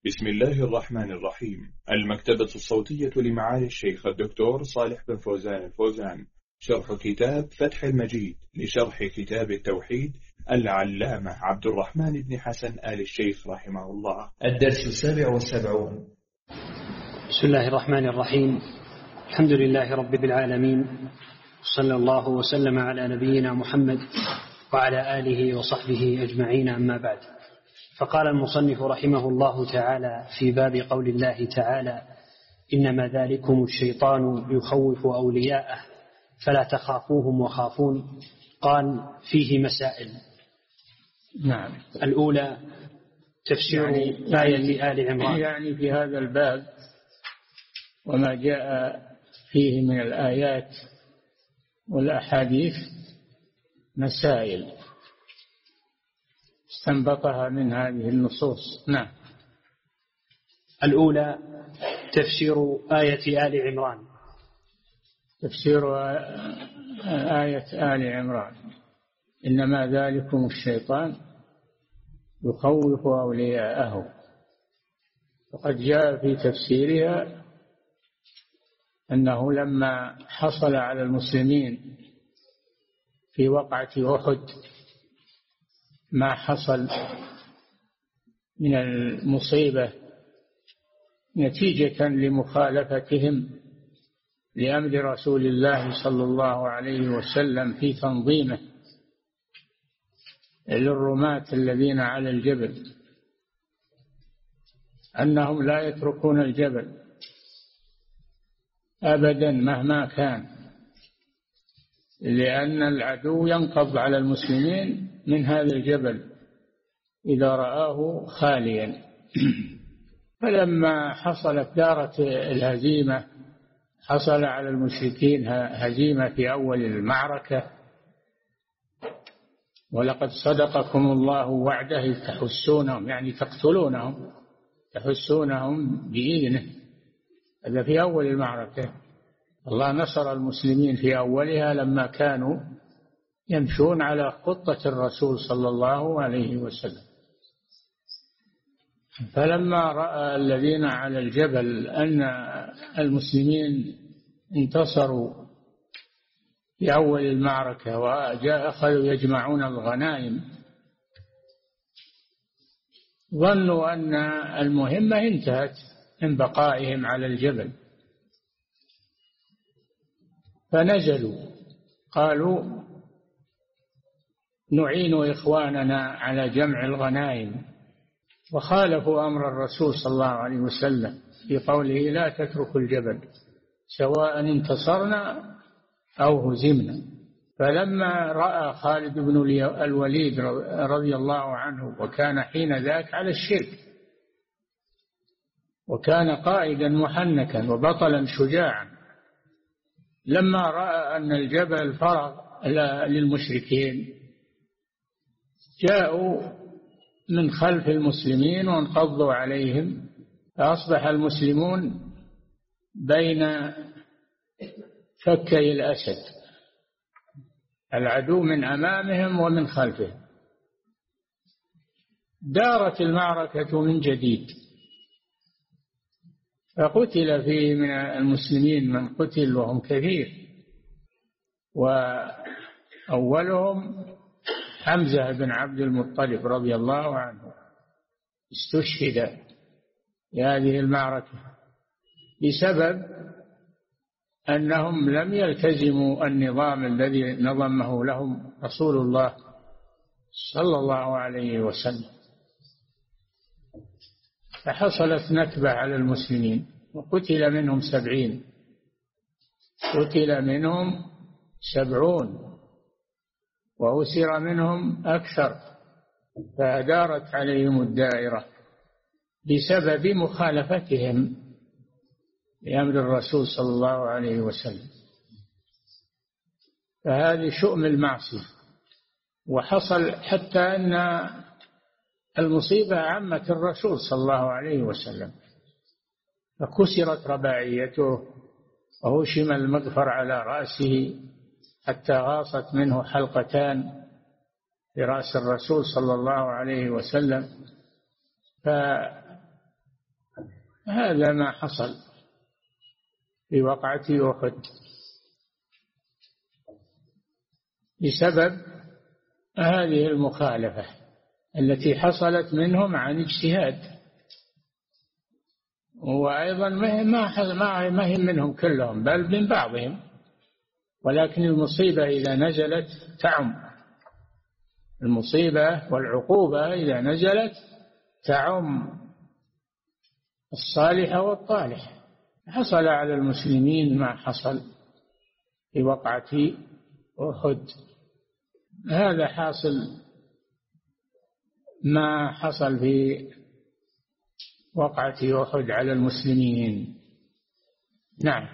بسم الله الرحمن الرحيم. المكتبة الصوتية لمعالي الشيخ الدكتور صالح بن فوزان الفوزان، شرح كتاب فتح المجيد لشرح كتاب التوحيد العلامة عبد الرحمن بن حسن آل الشيخ رحمه الله. الدرس 77. بسم الله الرحمن الرحيم. الحمد لله رب العالمين، صلى الله وسلم على نبينا محمد وعلى آله وصحبه أجمعين، أما بعد. فقال المصنف رحمه الله تعالى في باب قول الله تعالى: إنما ذلكم الشيطان يخوف أولياءه فلا تخافوهم وخافون. قال: فيه مسائل. نعم. الأولى تفسير آية آل عمران. يعني في هذا الباب وما جاء فيه من الآيات والأحاديث مسائل استنبطها من هذه النصوص. نعم. الأولى تفسير آية آل عمران. تفسير آية آل عمران: إنما ذلكم الشيطان يخوف أولياءه. وقد جاء في تفسيرها أنه لما حصل على المسلمين في وقعة أحد ما حصل من المصيبة نتيجة لمخالفتهم لأمر رسول الله صلى الله عليه وسلم في تنظيمه للرماة الذين على الجبل، أنهم لا يتركون الجبل أبدا مهما كان، لأن العدو ينقض على المسلمين من هذا الجبل إذا رآه خاليا. فلما حصلت دارت الهزيمة، حصل على المشركين هزيمة في أول المعركة: ولقد صدقكم الله وعده إذ تحسونهم، يعني تقتلونهم، تحسونهم بإذنه. هذا في أول المعركة. الله نصر المسلمين في أولها لما كانوا يمشون على خطة الرسول صلى الله عليه وسلم. فلما رأى الذين على الجبل أن المسلمين انتصروا في أول المعركة أخذوا يجمعون الغنائم، ظنوا أن المهمة انتهت من بقائهم على الجبل، فنزلوا قالوا: نعين إخواننا على جمع الغنائم. وخالفوا أمر الرسول صلى الله عليه وسلم في قوله: لا تتركوا الجبل سواء انتصرنا أو هزمنا. فلما رأى خالد بن الوليد رضي الله عنه، وكان حين ذاك على الشرك، وكان قائدا محنكا وبطلا شجاعا، لما رأى أن الجبل فرغ للمشركين جاءوا من خلف المسلمين وانقضوا عليهم، فأصبح المسلمون بين فكي الأسد، العدو من أمامهم ومن خلفهم. دارت المعركة من جديد، فقتل فيه من المسلمين من قتل وهم كثير، وأولهم حمزة بن عبد المطلب رضي الله عنه، استشهد في هذه المعركة بسبب أنهم لم يلتزموا النظام الذي نظمه لهم رسول الله صلى الله عليه وسلم، فحصلت نكبة على المسلمين وقتل منهم 70، قتل منهم 70 وأسر منهم أكثر، فدارت عليهم الدائرة بسبب مخالفتهم لأمر الرسول صلى الله عليه وسلم. فهذه شؤم المعصية. وحصل حتى أن المصيبة عمت الرسول صلى الله عليه وسلم، فكسرت رباعيته وهشم المغفر على رأسه حتى غاصت منه حلقتان في رأس الرسول صلى الله عليه وسلم. هذا ما حصل في وقعة أحد بسبب هذه المخالفة التي حصلت منهم عن اجتهاد. وأيضا ما هي منهم كلهم بل من بعضهم، ولكن المصيبة إذا نزلت تعم. المصيبة والعقوبة إذا نزلت تعم الصالح والطالح. حصل على المسلمين ما حصل في وقعة أحد. هذا حاصل ما حصل في وقعة أحد على المسلمين. نعم.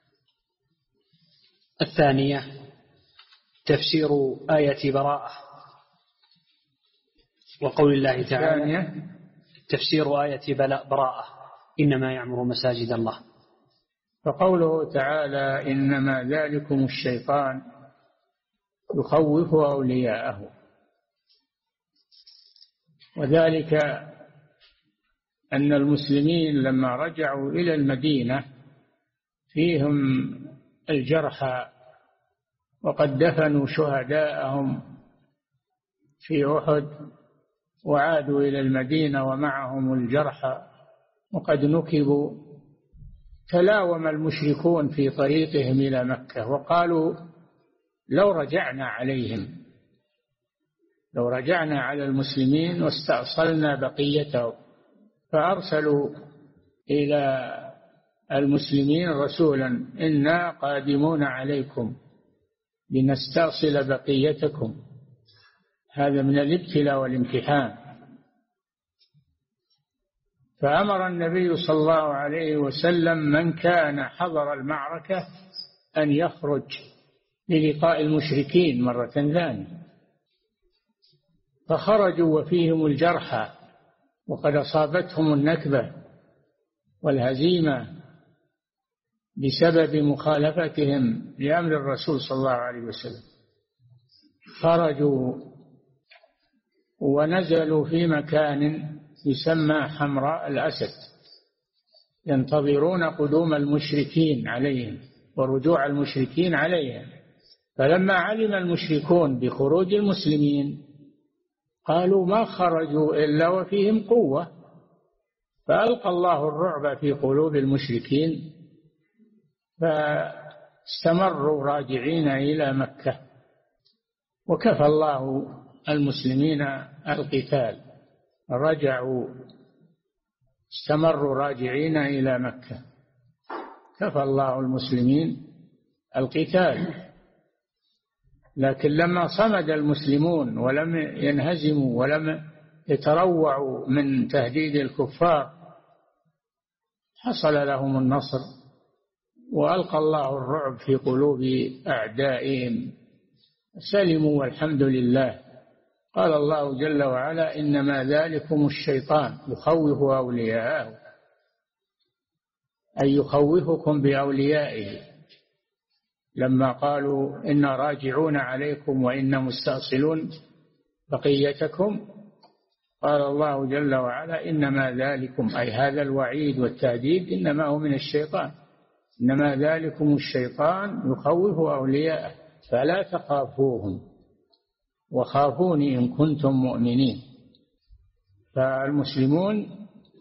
الثانية تفسير آية براءة وقول الله تعالى تفسير آية براءة إنما يعمر مساجد الله. فقوله تعالى إنما ذلكم الشيطان يخوف أولياءه، وذلك أن المسلمين لما رجعوا إلى المدينة فيهم الجرحى وقد دفنوا شهداءهم في أحد، وعادوا إلى المدينة ومعهم الجرحى وقد نكبوا. تلاوم المشركون في طريقهم إلى مكة وقالوا لو رجعنا عليهم، لو رجعنا على المسلمين واستأصلنا بقيتهم. فأرسلوا إلى المسلمين رسولا إنا قادمون عليكم لنستأصل بقيتكم. هذا من الابتلاء والامتحان. فأمر النبي صلى الله عليه وسلم من كان حضر المعركة أن يخرج للقاء المشركين مرة ثانية. فخرجوا وفيهم الجرحى وقد أصابتهم النكبة والهزيمة بسبب مخالفتهم لأمر الرسول صلى الله عليه وسلم. خرجوا ونزلوا في مكان يسمى حمراء الأسد ينتظرون قدوم المشركين عليهم ورجوع المشركين عليهم. فلما علم المشركون بخروج المسلمين قالوا ما خرجوا إلا وفيهم قوة، فألقى الله الرعب في قلوب المشركين فاستمروا راجعين إلى مكة، وكفى الله المسلمين القتال. رجعوا استمروا راجعين إلى مكة، كفى الله المسلمين القتال. لكن لما صمد المسلمون ولم ينهزموا ولم يتروعوا من تهديد الكفار حصل لهم النصر وألقى الله الرعب في قلوب أعدائهم، سلموا والحمد لله. قال الله جل وعلا إنما ذلكم الشيطان يخوف أولياءه، أي يخوفكم بأوليائه. لما قالوا إنا راجعون عليكم وإنا مستأصلون بقيتكم قال الله جل وعلا إنما ذلكم، أي هذا الوعيد والتهديد إنما هو من الشيطان. إنما ذلكم الشيطان يخوف أولياءه فلا تخافوهم وخافوني إن كنتم مؤمنين. فالمسلمون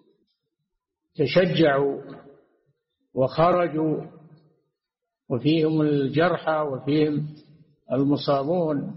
تشجعوا وخرجوا وفيهم الجرحى وفيهم المصابون،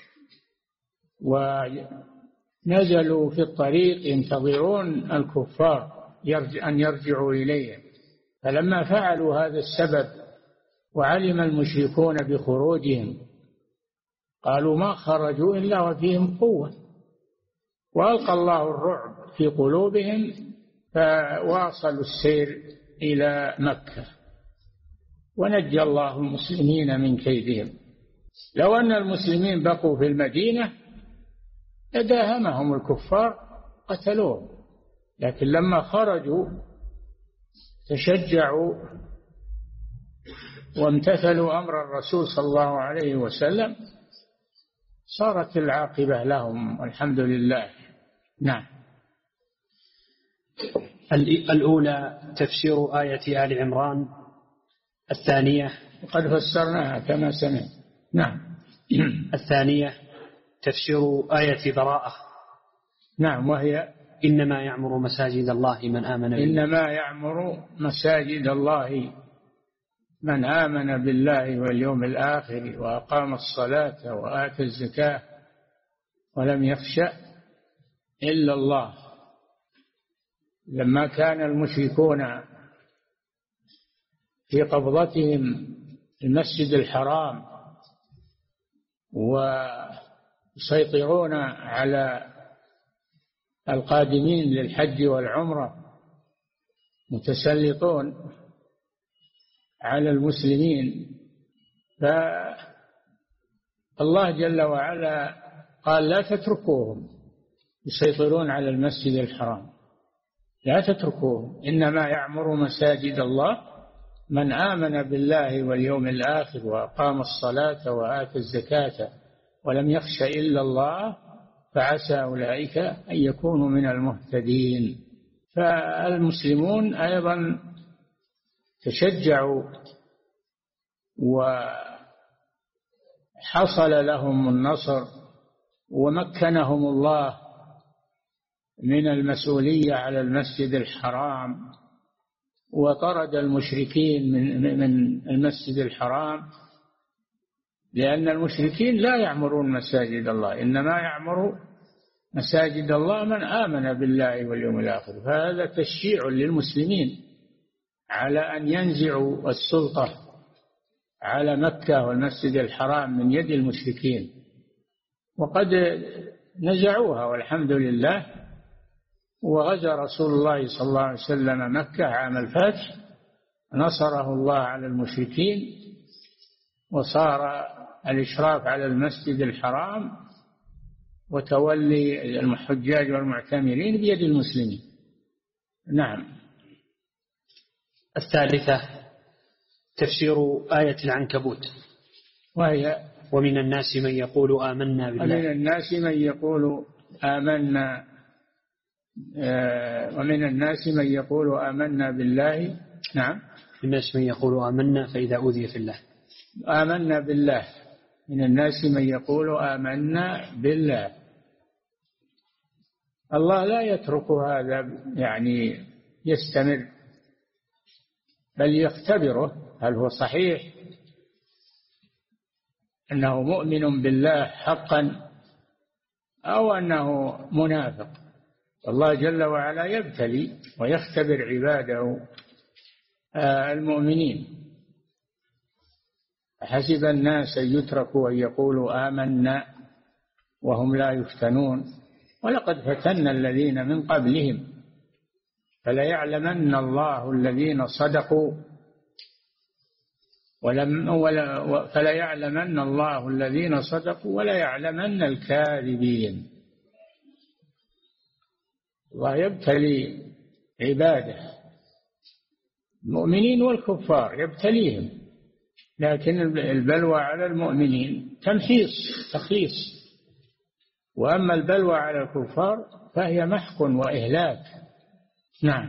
ونزلوا في الطريق ينتظرون الكفار أن يرجعوا إليهم. فلما فعلوا هذا السبب وعلم المشركون بخروجهم قالوا ما خرجوا إلا وفيهم قوة، وألقى الله الرعب في قلوبهم فواصلوا السير إلى مكة ونجى الله المسلمين من كيدهم. لو أن المسلمين بقوا في المدينة لداهمهم الكفار قتلوهم، لكن لما خرجوا تشجعوا وامتثلوا أمر الرسول صلى الله عليه وسلم صارت العاقبة لهم والحمد لله. نعم. الأولى تفسير آية آل عمران، الثانية قد فسرناها كما سمعت. نعم. الثانية تفسير آية براءة. نعم، وهي إنما يعمر مساجد الله من آمن بالله. إنما يعمر مساجد الله من آمن بالله واليوم الآخر وأقام الصلاة وآتى الزكاة ولم يخش إلا الله. لما كان المشركون في قبضتهم المسجد الحرام ويسيطرون على القادمين للحج والعمرة، متسلطون على المسلمين، فالله جل وعلا قال لا تتركوهم يسيطرون على المسجد الحرام، لا تتركوهم، إنما يعمر مساجد الله من آمن بالله واليوم الآخر وأقام الصلاة وآتى الزكاة ولم يخش إلا الله فعسى أولئك أن يكونوا من المهتدين. فالمسلمون أيضا تشجعوا وحصل لهم النصر ومكنهم الله من المسؤولية على المسجد الحرام، وطرد المشركين من المسجد الحرام، لأن المشركين لا يعمرون مساجد الله، إنما يعمر مساجد الله من آمن بالله واليوم الآخر. فهذا تشجيع للمسلمين على أن ينزعوا السلطة على مكة والمسجد الحرام من يد المشركين، وقد نزعوها والحمد لله. وغزا رسول الله صلى الله عليه وسلم مكة عام الفتح، نصره الله على المشركين، وصار الإشراف على المسجد الحرام وتولي الحجاج والمعتمرين بيد المسلمين. نعم. الثالثة تفسير آية العنكبوت، وهي ومن الناس من يقول آمنا بالله. ومن الناس من يقول آمنا ومن الناس من يقول آمنا بالله. نعم. الناس من يقول آمنا فإذا أوذي في الله. آمنا بالله. من الناس من يقول آمنا بالله. الله لا يترك هذا يعني يستمر، بل يختبره هل هو صحيح أنه مؤمن بالله حقا أو أنه منافق. الله جل وعلا يبتلي ويختبر عباده المؤمنين. حسب الناس أن يتركوا أن يقولوا آمنا وهم لا يفتنون ولقد فتنا الذين من قبلهم فليعلمن الله الذين صدقوا فليعلمن الله الذين صدقوا وليعلمن الكاذبين. الله يبتلي عباده المؤمنين والكفار، يبتليهم، لكن البلوى على المؤمنين تمحيص تخليص، وأما البلوى على الكفار فهي محق وإهلاك. نعم.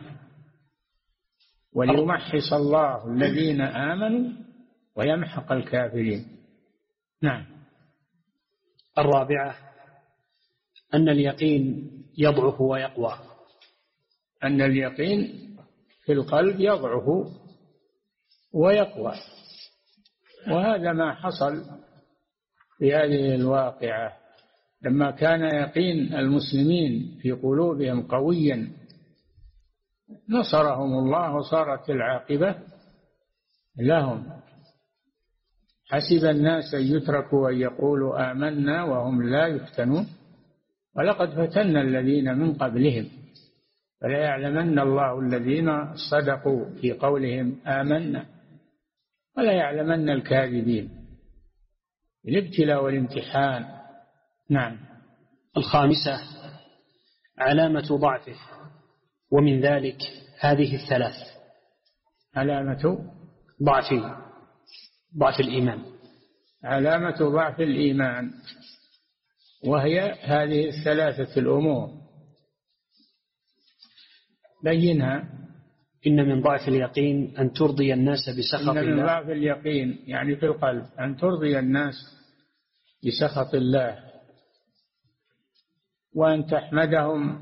وليمحص الله الذين آمنوا ويمحق الكافرين. نعم. الرابعة أن اليقين يضعف ويقوى. أن اليقين في القلب يضعف ويقوى، وهذا ما حصل في هذه الواقعة. لما كان يقين المسلمين في قلوبهم قويا نصرهم الله وصارت العاقبة لهم. حسب الناس أن يتركوا أن يقولوا آمنا وهم لا يفتنون ولقد فتنا الذين من قبلهم فليعلمن الله الذين صدقوا في قولهم آمنا وليعلمن الكاذبين. الابتلاء والامتحان. نعم. الخامسة علامة ضعفه، ومن ذلك هذه الثلاث: علامة ضعف الإيمان، علامة ضعف الإيمان، وهي هذه الثلاثة الأمور: بينها. إن من ضعف اليقين أن ترضي الناس بسخط الله. إن من ضعف اليقين يعني في القلب أن ترضي الناس بسخط الله، وأن تحمدهم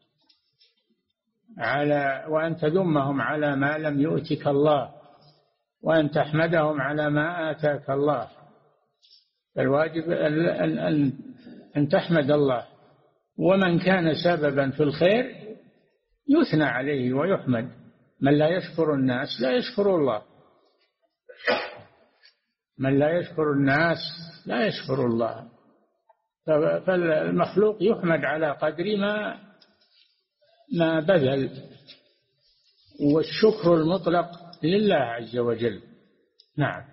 وأن تذمهم على ما لم يؤتك الله، وأن تحمدهم على ما آتاك الله. الواجب أن تحمد الله، ومن كان سببا في الخير يثنى عليه ويحمد. من لا يشكر الناس لا يشكر الله، من لا يشكر الناس لا يشكر الله. فالمخلوق يحمد على قدر ما بذل، والشكر المطلق لله عز وجل. نعم.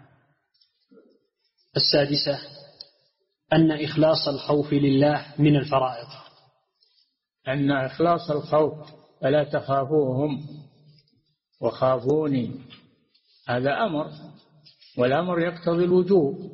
السادسة أن إخلاص الخوف لله من الفرائض. أن إخلاص الخوف فلا تخافوهم وخافوني، هذا أمر، والأمر يقتضي الوجوب.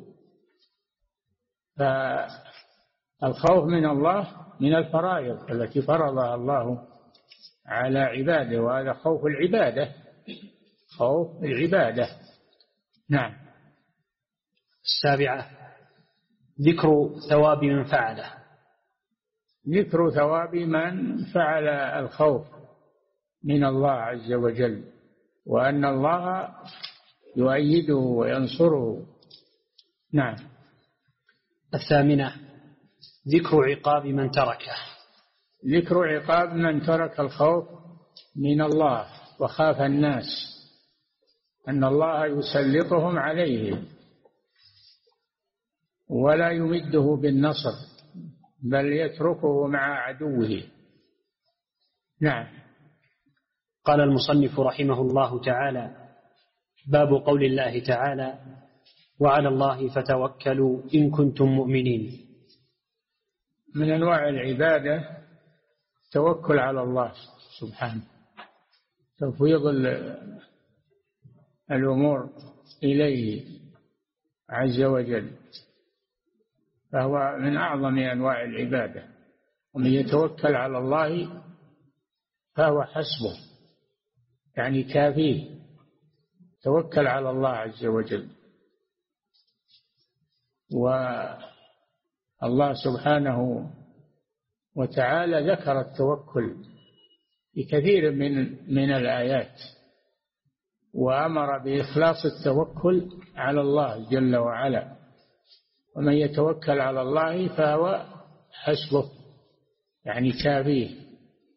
فالخوف من الله من الفرائض التي فرضها الله على عباده، وهذا خوف العبادة، خوف العبادة. نعم. السابعة ذكر ثواب من فعله. ذكر ثواب من فعل الخوف من الله عز وجل، وأن الله يؤيده وينصره. نعم. الثامنة ذكر عقاب من تركه. ذكر عقاب من ترك الخوف من الله وخاف الناس، أن الله يسلطهم عليه ولا يمده بالنصر، بل يتركه مع عدوه. نعم. قال المصنف رحمه الله تعالى: باب قول الله تعالى: وعلى الله فتوكلوا إن كنتم مؤمنين. من أنواع العبادة التوكل على الله سبحانه، تفويض الأمور إليه عز وجل، فهو من أعظم أنواع العبادة. ومن يتوكل على الله فهو حسبه، يعني كافيه. توكل على الله عز وجل. والله سبحانه وتعالى ذكر التوكل في كثير من الآيات، وأمر بإخلاص التوكل على الله جل وعلا. ومن يتوكل على الله فهو حسبه، يعني كافيه.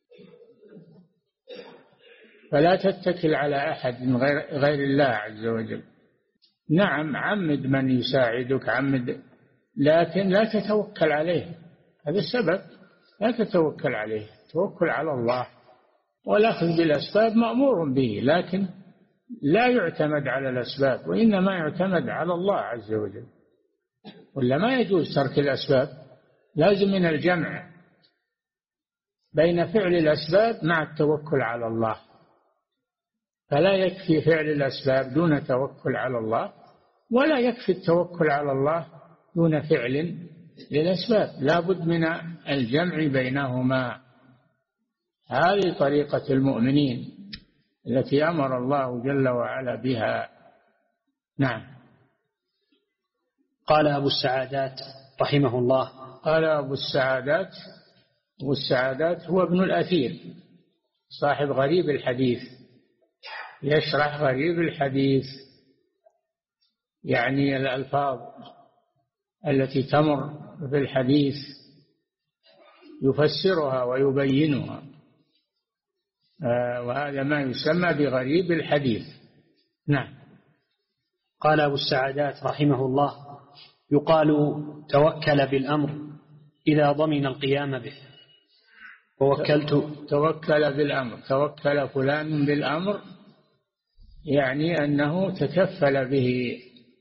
فلا تتكل على أحد من غير الله عز وجل. نعم، عمد من يساعدك، عمد، لكن لا تتوكل عليه، هذا السبب. لا تتوكل عليه، توكل على الله. والأخذ بالأسباب مأمور به، لكن لا يعتمد على الأسباب، وإنما يعتمد على الله عز وجل. ولا ما يجوز ترك الأسباب، لازم من الجمع بين فعل الأسباب مع التوكل على الله. فلا يكفي فعل الأسباب دون توكل على الله، ولا يكفي التوكل على الله دون فعل للأسباب، لا بد من الجمع بينهما. هذه طريقة المؤمنين التي أمر الله جل وعلا بها. نعم. قال أبو السعادات رحمه الله: قال أبو السعادات هو ابن الأثير صاحب غريب الحديث، يشرح غريب الحديث، يعني الألفاظ التي تمر في الحديث يفسرها ويبينها، وهذا ما يسمى بغريب الحديث. نعم. قال أبو السعادات رحمه الله: يقال توكل بالأمر إذا ضمن القيام به. توكل بالأمر، توكل فلان بالأمر، يعني أنه تكفل به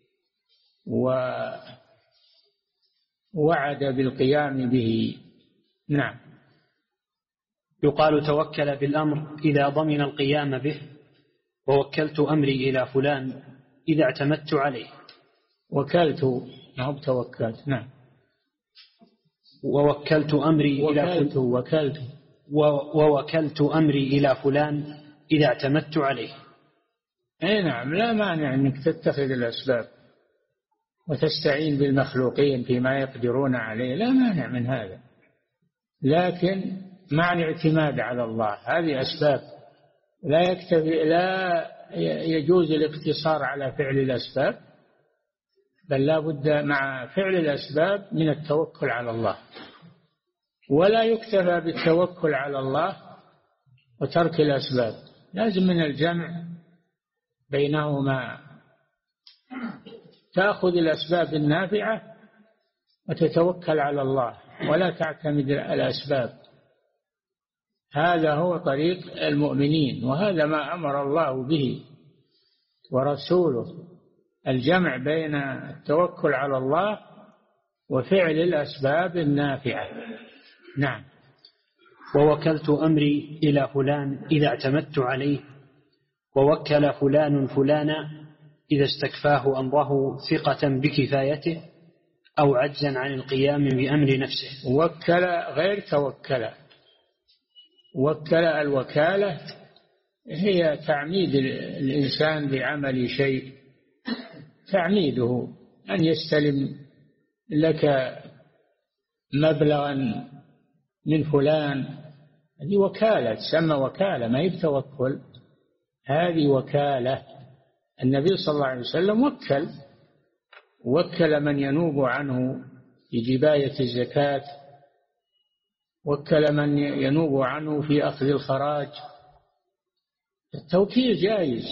ووعد بالقيام به. نعم. يقال توكل بالأمر إذا ضمن القيام به، ووكلت أمري إلى فلان إذا اعتمدت عليه. وكلت، نعم، توكلت. نعم. ووكلت أمري إلى فلان. ووكلت أمري إلى فلان إذا اعتمدت عليه. أي نعم، لا مانع أنك تتخذ الأسباب وتستعين بالمخلوقين فيما يقدرون عليه، لا مانع من هذا، لكن مع الاعتماد على الله. هذه أسباب، لا يجوز الاقتصار على فعل الأسباب، بل لا بد مع فعل الأسباب من التوكل على الله، ولا يكتفى بالتوكل على الله وترك الأسباب، لازم من الجمع بينهما، تأخذ الأسباب النافعة وتتوكل على الله ولا تعتمد الأسباب. هذا هو طريق المؤمنين، وهذا ما أمر الله به ورسوله، الجمع بين التوكل على الله وفعل الأسباب النافعة. نعم. ووكلت أمري إلى فلان إذا اعتمدت عليه، ووكل فلان فلانا إذا استكفاه أمره ثقة بكفايته أو عجزا عن القيام بأمر نفسه. وكل غير توكل. وكل، الوكالة هي تعميد الإنسان بعمل شيء، تعميده أن يستلم لك مبلغا من فلان، هذه وكالة، تسمى وكالة، ما هي بتوكل، هذه وكالة. النبي صلى الله عليه وسلم وكل من ينوب عنه في جباية الزكاة، وكل من ينوب عنه في أخذ الخراج. التوكيل جائز،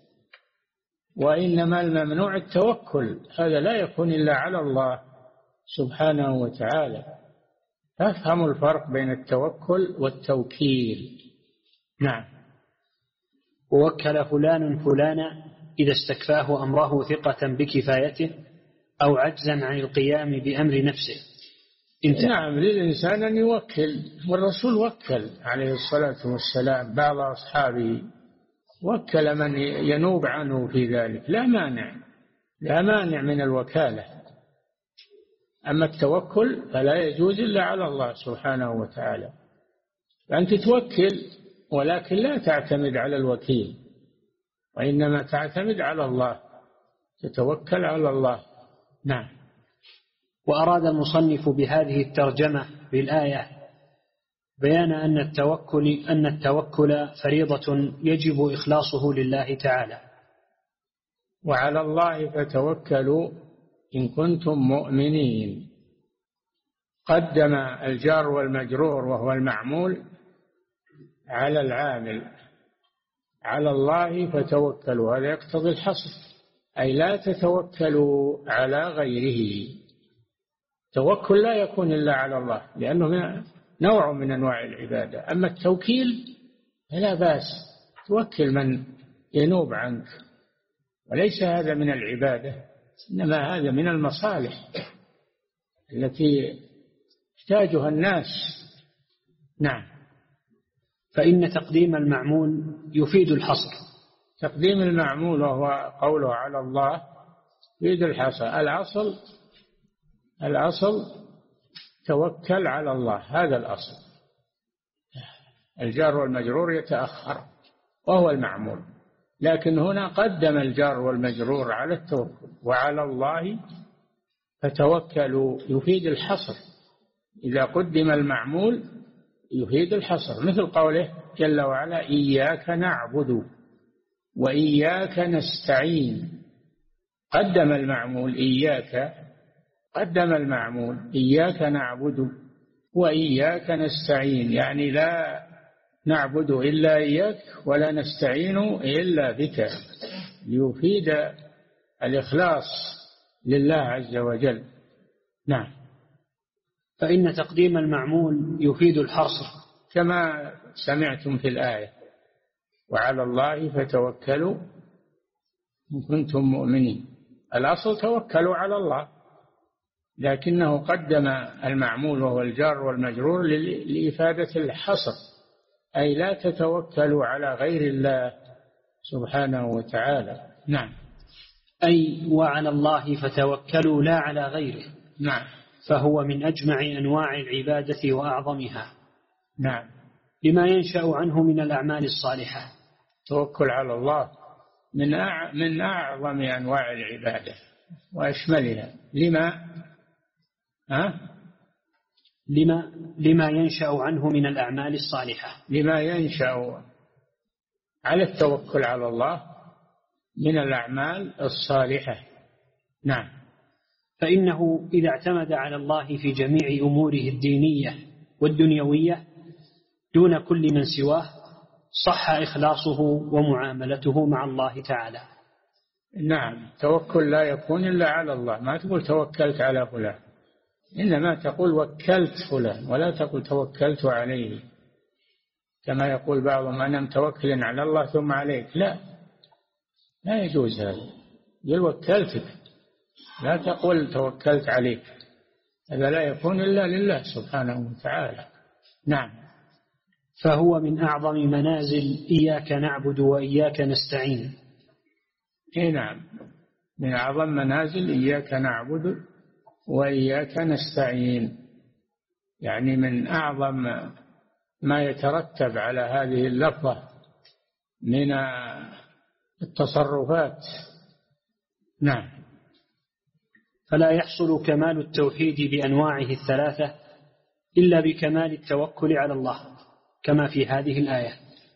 وإنما الممنوع التوكل، هذا لا يكون إلا على الله سبحانه وتعالى. فافهموا الفرق بين التوكل والتوكيل. نعم. ووكل فلان فلانا إذا استكفاه أمره ثقة بكفايته أو عجزا عن القيام بأمر نفسه. نعم، للإنسان أن يوكل، والرسول وكل عليه الصلاة والسلام بعض أصحابه، وكل من ينوب عنه في ذلك، لا مانع من الوكالة. أما التوكل فلا يجوز إلا على الله سبحانه وتعالى، فأنت توكل ولكن لا تعتمد على الوكيل، وإنما تعتمد على الله، تتوكل على الله. نعم. وأراد المصنف بهذه الترجمة بالآية بيان أن التوكل فريضة يجب إخلاصه لله تعالى. وعلى الله فتوكلوا إن كنتم مؤمنين. قدم الجار والمجرور وهو المعمول على العامل، على الله فتوكلوا، هذا يقتضي الحصر، أي لا تتوكلوا على غيره. التوكل لا يكون إلا على الله، لأنه نوع من أنواع العبادة. أما التوكيل فلا بأس، توكل من ينوب عنك، وليس هذا من العبادة، إنما هذا من المصالح التي يحتاجها الناس. نعم. فإن تقديم المعمول يفيد الحصر. تقديم المعمول وهو قوله على الله يفيد الحصر. الأصل توكل على الله، هذا الأصل. الجار والمجرور يتأخر وهو المعمول، لكن هنا قدم الجار والمجرور على التوكل، وعلى الله فتوكلوا يفيد الحصر. إذا قدم المعمول يفيد الحصر، مثل قوله جل وعلا إياك نعبد وإياك نستعين. قدم المعمول إياك نعبد وإياك نستعين، يعني لا نعبد إلا إياك ولا نستعين إلا بك، ليفيد الإخلاص لله عز وجل. نعم. فإن تقديم المعمول يفيد الحصر كما سمعتم في الآية وعلى الله فتوكلوا إن كنتم مؤمنين. الأصل توكلوا على الله، لكنه قدم المعمول وهو الجار والمجرور لإفادة الحصر، أي لا تتوكلوا على غير الله سبحانه وتعالى. نعم. أي وعلى الله فتوكلوا لا على غيره. نعم. فهو من أجمع أنواع العبادة وأعظمها. نعم. لما ينشأ عنه من الأعمال الصالحة. توكل على الله من أعظم أنواع العبادة وأشملها. لما ينشأ عنه من الأعمال الصالحة، لما ينشأ على التوكل على الله من الأعمال الصالحة. نعم. فإنه إذا اعتمد على الله في جميع أموره الدينية والدنيوية دون كل من سواه صح إخلاصه ومعاملته مع الله تعالى. نعم. توكل لا يكون إلا على الله. ما تقول توكلت على فلان، إنما تقول وكلت فلان، ولا تقول توكلت عليه كما يقول بعضهم أنا متوكل على الله ثم عليك. لا يجوز هذا. قل وكلتك، لا تقول توكلت عليك. هذا لا يكون إلا لله سبحانه وتعالى. نعم. فهو من أعظم منازل إياك نعبد وإياك نستعين. نعم، من أعظم منازل إياك نعبد وإياك نستعين، يعني من أعظم ما يترتب على هذه اللفظة من التصرفات. نعم. فلا يحصل كمال التوحيد بأنواعه الثلاثة إلا بكمال التوكل على الله كما في هذه الآية.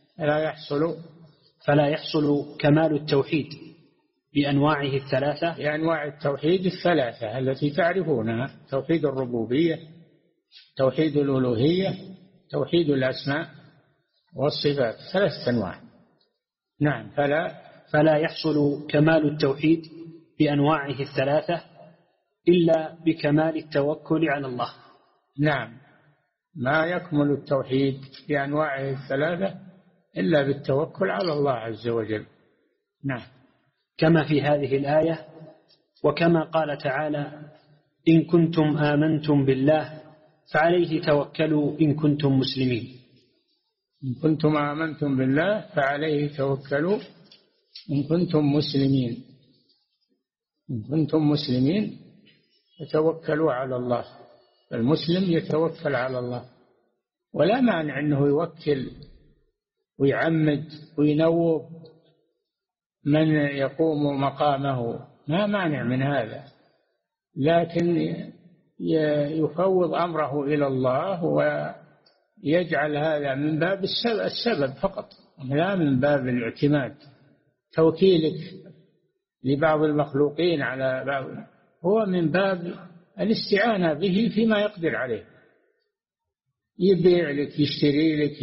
فلا يحصل كمال التوحيد بأنواعه الثلاثة، بأنواع التوحيد الثلاثة التي تعرفونها: توحيد الربوبية، توحيد الألوهية، توحيد الأسماء والصفات، 3 أنواع. نعم. فلا يحصل كمال التوحيد بأنواعه الثلاثة إلا بكمال التوكل على الله. نعم، ما يكمل التوحيد بأنواعه الثلاثة إلا بالتوكل على الله عز وجل. نعم. كما في هذه الآية، وكما قال تعالى: إن كنتم آمنتم بالله فعليه توكلوا إن كنتم مسلمين. إن كنتم آمنتم بالله فعليه توكلوا إن كنتم مسلمين. إن كنتم مسلمين فتوكلوا على الله. المسلم يتوكل على الله، ولا مانع أنه يوكل ويعمد وينوب من يقوم مقامه، ما مانع من هذا، لكن يفوض أمره إلى الله ويجعل هذا من باب السبب فقط، لا من باب الاعتماد. توكيلك لبعض المخلوقين على بعض هو من باب الاستعانة به فيما يقدر عليه، يبيع لك، يشتري لك،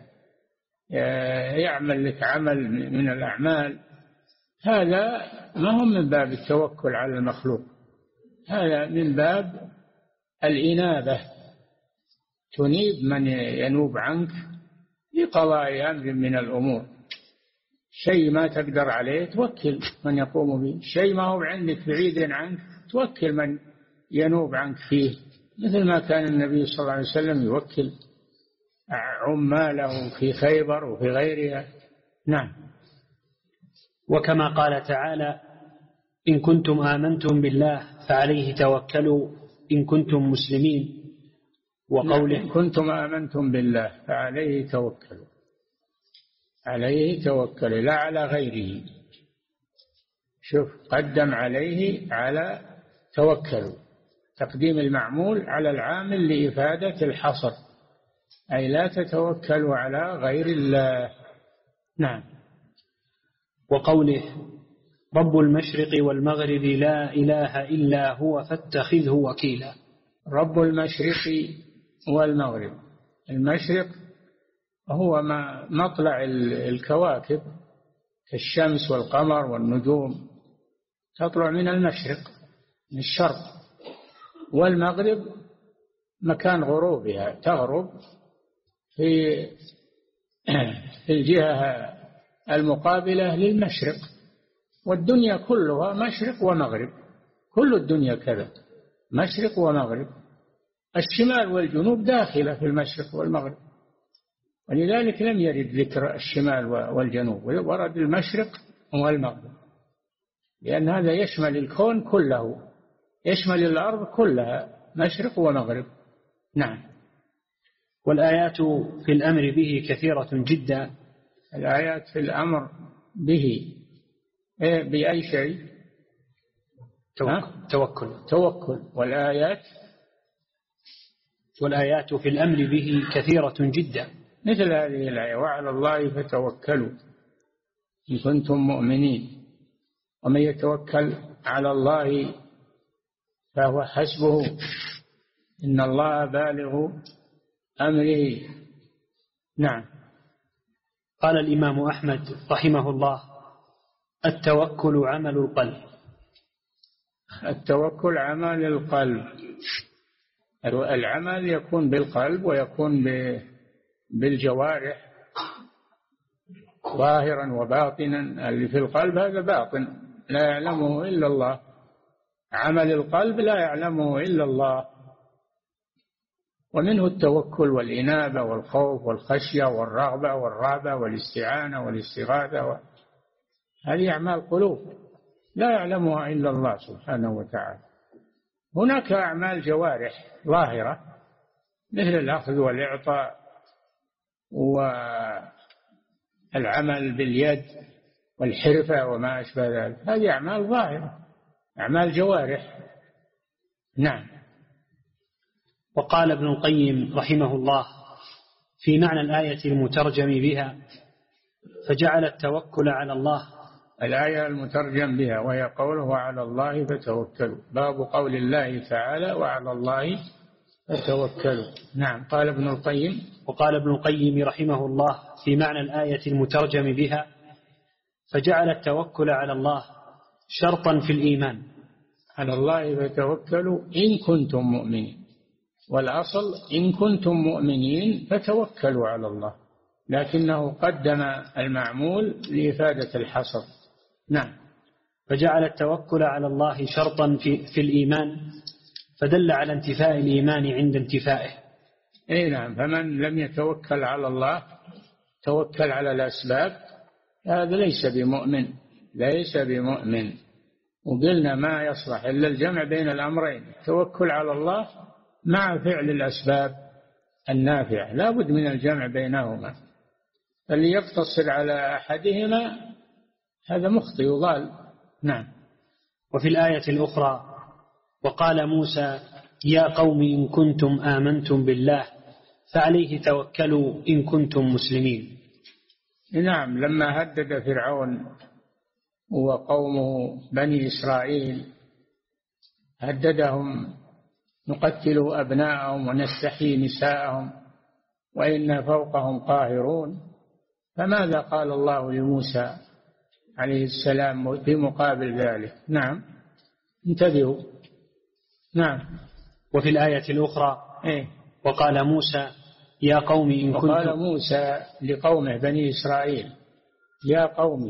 يعمل لك عمل من الأعمال، هذا ما هو من باب التوكل على المخلوق، هذا من باب الإنابة. تنيب من ينوب عنك لقضاء أمر من الأمور. شيء ما تقدر عليه توكل من يقوم به، شيء ما هو عندك بعيد عنك توكل من ينوب عنك فيه، مثل ما كان النبي صلى الله عليه وسلم يوكل عماله في خيبر وفي غيرها. نعم. وكما قال تعالى: إن كنتم آمنتم بالله فعليه توكلوا إن كنتم مسلمين. وقوله: إن كنتم آمنتم بالله فعليه توكلوا، عليه توكلوا لا على غيره. شوف، قدم عليه على توكلوا، تقديم المعمول على العامل لإفادة الحصر، أي لا تتوكلوا على غير الله. نعم. وقوله: رب المشرق والمغرب لا إله إلا هو فاتخذه وكيلا. رب المشرق والمغرب، المشرق هو مطلع الكواكب كالشمس والقمر والنجوم، تطلع من المشرق من الشرق، والمغرب مكان غروبها، تغرب في الجهة المقابلة للمشرق. والدنيا كلها مشرق ومغرب، كل الدنيا كذا، مشرق ومغرب. الشمال والجنوب داخلة في المشرق والمغرب، ولذلك لم يرد ذكر الشمال والجنوب، ورد المشرق والمغرب، لأن هذا يشمل الكون كله، يشمل الأرض كلها، مشرق ومغرب. نعم. والآيات في الأمر به كثيرة جدا. الآيات في الأمر به بأي شيء؟ توكل. والآيات في الأمر به كثيرة جدا، مثل هذه الآية: وعلى الله فتوكلوا إن كنتم مؤمنين، ومن يتوكل على الله فهو حسبه إن الله بالغ أمره. نعم. قال الإمام أحمد رحمه الله: التوكل عمل القلب. التوكل عمل القلب. العمل يكون بالقلب ويكون بالجوارح ظاهرا وباطنا. اللي في القلب هذا باطن لا يعلمه إلا الله، عمل القلب لا يعلمه إلا الله. ومنه التوكل والإنابة والخوف والخشية والرغبة والرهبة والاستعانة والاستغاثة، هذه أعمال قلوب لا يعلمها إلا الله سبحانه وتعالى. هناك أعمال جوارح ظاهرة مثل الأخذ والإعطاء والعمل باليد والحرفة وما أشبه ذلك، هذه أعمال ظاهرة، أعمال جوارح. نعم. وقال ابن القيم رحمه الله في معنى الآية المترجم بها: فجعل التوكل على الله. الآية المترجم بها وهي قوله وعلى الله فتوكلوا، باب قول الله تعالى وعلى الله فتوكلوا. نعم. قال ابن القيم: وقال ابن القيم رحمه الله في معنى الآية المترجم بها: فجعل التوكل على الله شرطا في الإيمان. على الله فتوكلوا إن كنتم مؤمنين، والأصل إن كنتم مؤمنين فتوكلوا على الله، لكنه قدم المعمول لإفادة الحصر. نعم. فجعل التوكل على الله شرطا في الإيمان، فدل على انتفاء الإيمان عند انتفائه. أي نعم. فمن لم يتوكل على الله توكل على الأسباب، هذا ليس بمؤمن. وقلنا ما يصلح إلا الجمع بين الأمرين: التوكل على الله مع فعل الأسباب النافعة، لا بد من الجمع بينهما. اللي يقتصر على أحدهما هذا مخطئ وضال. نعم. وفي الآية الأخرى: وقال موسى يا قوم إن كنتم آمنتم بالله فعليه توكلوا إن كنتم مسلمين. نعم. لما هدد فرعون وقومه بني إسرائيل، هددهم: نقتل أبناءهم ونستحيي نساءهم وإنا فوقهم قاهرون. فماذا قال الله لموسى عليه السلام في مقابل ذلك؟ نعم. انتبهوا. نعم. وفي الآية الأخرى: وقال موسى يا قوم إن كنتم. وقال موسى لقومه بني إسرائيل: يا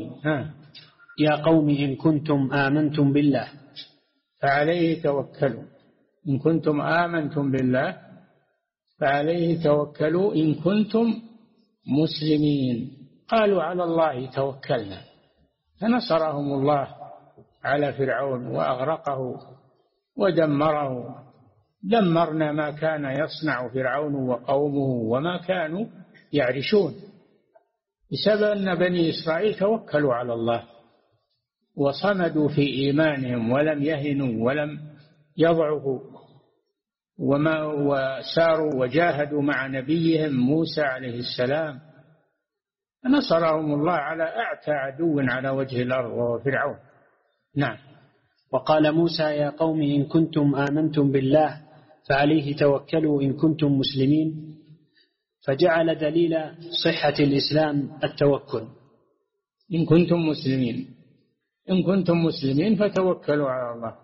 قوم إن كنتم آمنتم بالله فعليه توكلوا. إن كنتم آمنتم بالله فعليه توكلوا إن كنتم مسلمين. قالوا على الله توكلنا، فنصرهم الله على فرعون وأغرقه ودمره. دمرنا ما كان يصنع فرعون وقومه وما كانوا يعرشون، بسبب أن بني إسرائيل توكلوا على الله وصمدوا في إيمانهم ولم يهنوا ولم يضعفوا، وساروا وجاهدوا مع نبيهم موسى عليه السلام، فنصرهم الله على أعتى عدو على وجه الأرض وهو فرعون. نعم. وقال موسى يا قوم إن كنتم آمنتم بالله فعليه توكلوا إن كنتم مسلمين، فجعل دليل صحة الإسلام التوكل. إن كنتم مسلمين فتوكلوا على الله.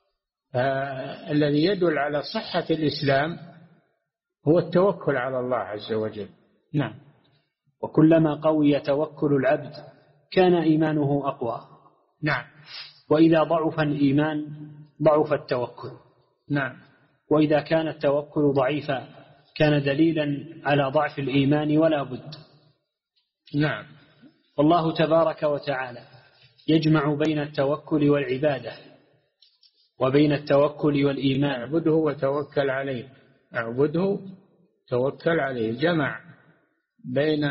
فالذي يدل على صحة الإسلام هو التوكل على الله عز وجل. نعم. وكلما قوي توكل العبد كان إيمانه أقوى. نعم. وإذا ضعف الإيمان ضعف التوكل. نعم. وإذا كان التوكل ضعيفا كان دليلا على ضعف الإيمان ولا بد. نعم. والله تبارك وتعالى يجمع بين التوكل والعبادة وبين التوكل والإيمان. اعبده وتوكل عليه، اعبده توكل عليه، جمع بين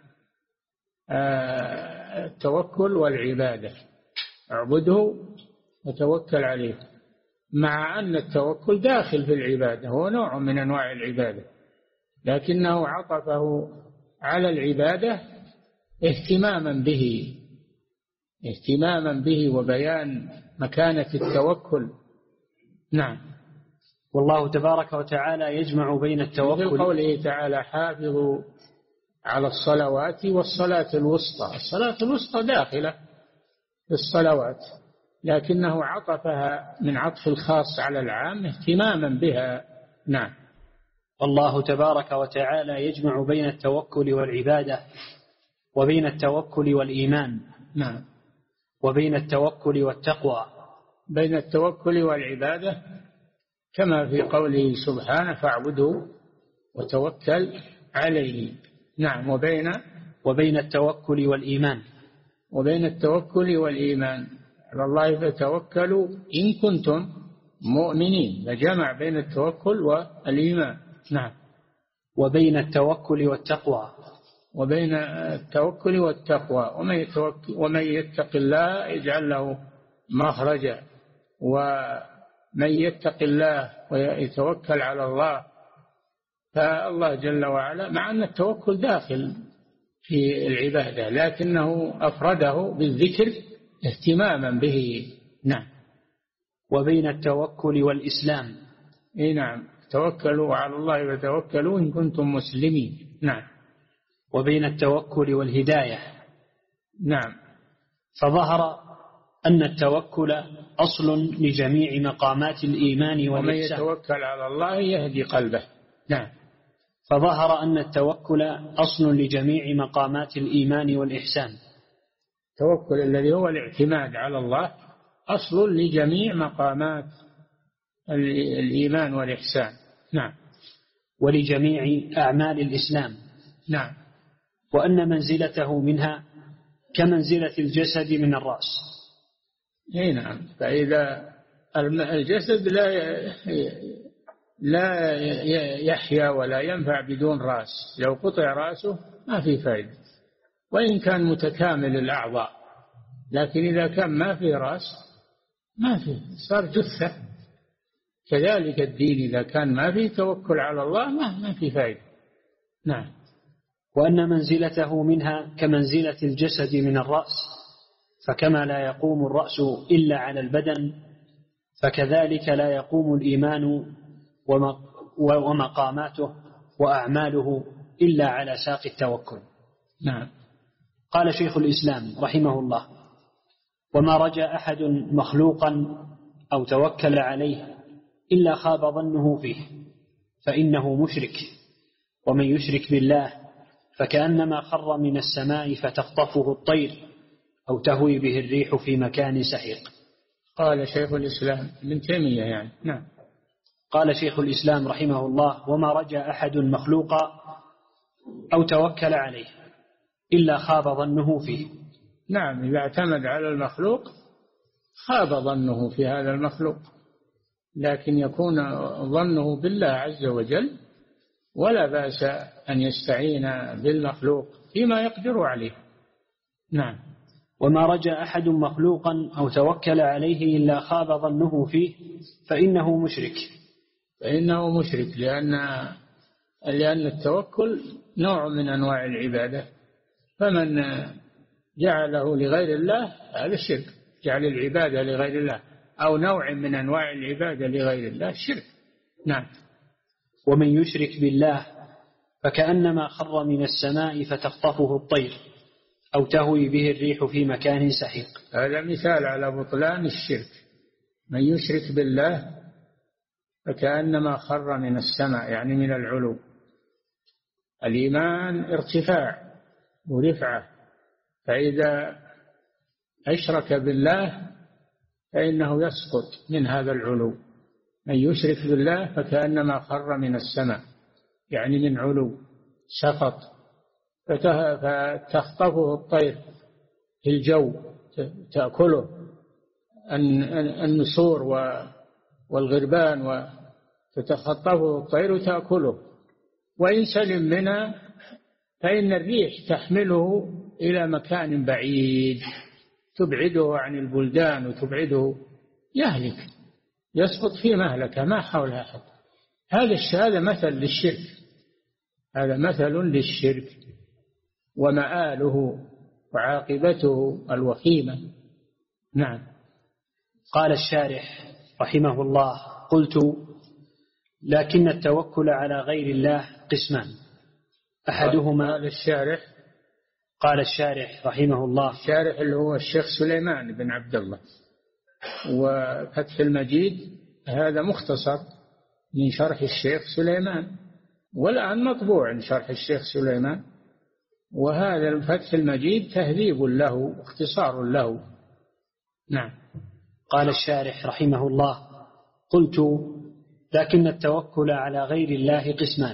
التوكل والعبادة، اعبده وتوكل عليه، مع أن التوكل داخل في العبادة، هو نوع من أنواع العبادة، لكنه عطفه على العبادة اهتماما به وبيان مكانة التوكل. نعم. والله تبارك وتعالى يجمع بين التوكل، مثل قوله تعالى: حافظوا على الصلوات والصلاة الوسطى. الصلاة الوسطى داخلة في الصلوات، لكنه عطفها من عطف الخاص على العام اهتماما بها. نعم. والله تبارك وتعالى يجمع بين التوكل والعبادة، وبين التوكل والإيمان. نعم. وبين التوكل والتقوى. بين التوكل والعبادة كما في قوله سبحانه: فاعبده وتوكل عليه. نعم. وبين التوكل والإيمان. وبين التوكل والإيمان، على الله فتوكلوا إن كنتم مؤمنين، فجمع بين التوكل والإيمان. نعم. وبين التوكل والتقوى. وبين التوكل والتقوى، ومن يتق الله يجعل له مخرجا، ومن يتق الله ويتوكل على الله، فالله جل وعلا، مع أن التوكل داخل في العبادة، لكنه أفرده بالذكر اهتماما به. نعم. وبين التوكل والإسلام. نعم. توكلوا على الله وتوكلوا إن كنتم مسلمين. نعم. وبين التوكل والهداية. نعم. فظهر أن التوكل أصل لجميع مقامات الإيمان والإحسان. ومن يتوكل على الله يهدي قلبه. نعم. فظهر أن التوكل أصل لجميع مقامات الإيمان والإحسان. التوكل الذي هو الاعتماد على الله أصل لجميع مقامات الإيمان والإحسان. نعم. ولجميع أعمال الإسلام. نعم. وأن منزلته منها كمنزلة الجسد من الرأس. نعم. فإذا الجسد لا يحيا ولا ينفع بدون رأس، لو قطع رأسه ما في فائدة، وإن كان متكامل الأعضاء، لكن إذا كان ما في رأس ما في، صار جثة. كذلك الدين إذا كان ما فيه توكل على الله ما في فائدة. نعم. وأن منزلته منها كمنزلة الجسد من الرأس، فكما لا يقوم الرأس إلا على البدن، فكذلك لا يقوم الإيمان ومقاماته وأعماله إلا على ساق التوكل. نعم. قال شيخ الإسلام رحمه الله: وما رجا أحد مخلوقا أو توكل عليه إلا خاب ظنه فيه، فإنه مشرك، ومن يشرك بالله فكأنما خر من السماء فتخطفه الطير أو تهوي به الريح في مكان سحيق. قال شيخ الإسلام ابن تيمية يعني. نعم. قال شيخ الإسلام رحمه الله: وما رجا أحد مخلوقا أو توكل عليه إلا خاب ظنه فيه. نعم. إذا اعتمد على المخلوق خاب ظنه في هذا المخلوق، لكن يكون ظنه بالله عز وجل، ولا بأس أن يستعين بالمخلوق فيما يقدر عليه. نعم. وما رجا أحد مخلوقا أو توكل عليه إلا خاب ظنه فيه فإنه مشرك. فإنه مشرك، لأن التوكل نوع من أنواع العبادة، فمن جعله لغير الله هذا الشرك، جعل العبادة لغير الله أو نوع من أنواع العبادة لغير الله شرك. نعم. ومن يشرك بالله فكأنما خر من السماء فتخطفه الطير أو تهوي به الريح في مكان سحيق. هذا مثال على بطلان الشرك. من يشرك بالله فكأنما خر من السماء، يعني من العلو. الإيمان ارتفاع ورفعة، فإذا أشرك بالله فإنه يسقط من هذا العلو. من يشرك بالله فكأنما خر من السماء، يعني من علو، سقط، فتخطفه الطير في الجو، تأكله النسور والغربان، وتتخطفه الطير تأكله. وإن سلم منها فإن الريح تحمله إلى مكان بعيد تبعده عن البلدان وتبعده، يهلك، يسقط في مهلكة ما حولها أحد. هذا مثل للشرك، هذا مثل للشرك ومآله وعاقبته الوخيمة. نعم. قال الشارح رحمه الله: قلت: لكن التوكل على غير الله قسمان، أحدهما. قال الشارح رحمه الله، الشارح اللي هو الشيخ سليمان بن عبد الله، وفتح المجيد هذا مختصر من شرح الشيخ سليمان، والآن مطبوع من شرح الشيخ سليمان، وهذا الفتح المجيد تهذيب له اختصار له. نعم. قال الشارح رحمه الله: قلت: لكن التوكل على غير الله قسمان،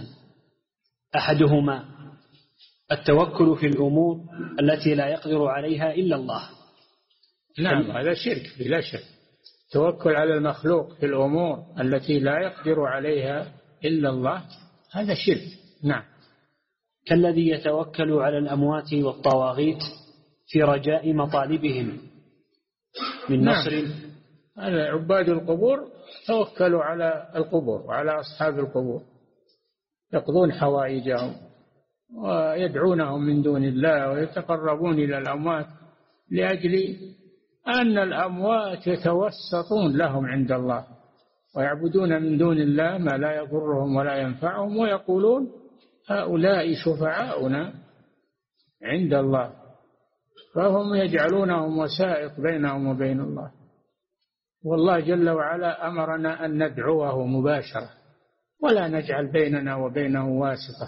أحدهما التوكل في الأمور التي لا يقدر عليها إلا الله. نعم، هذا شرك بلا شك. التوكل على المخلوق في الأمور التي لا يقدر عليها إلا الله هذا شرك. نعم. كالذي يتوكل على الأموات والطواغيت في رجاء مطالبهم من نصر. نعم. عباد القبور توكلوا على القبور وعلى أصحاب القبور، يقضون حوائجهم ويدعونهم من دون الله ويتقربون إلى الأموات لأجل أن الأموات يتوسطون لهم عند الله ويعبدون من دون الله ما لا يضرهم ولا ينفعهم، ويقولون هؤلاء شفعاؤنا عند الله، فهم يجعلونهم وسائط بينهم وبين الله. والله جل وعلا أمرنا أن ندعوه مباشرة ولا نجعل بيننا وبينه واسطة،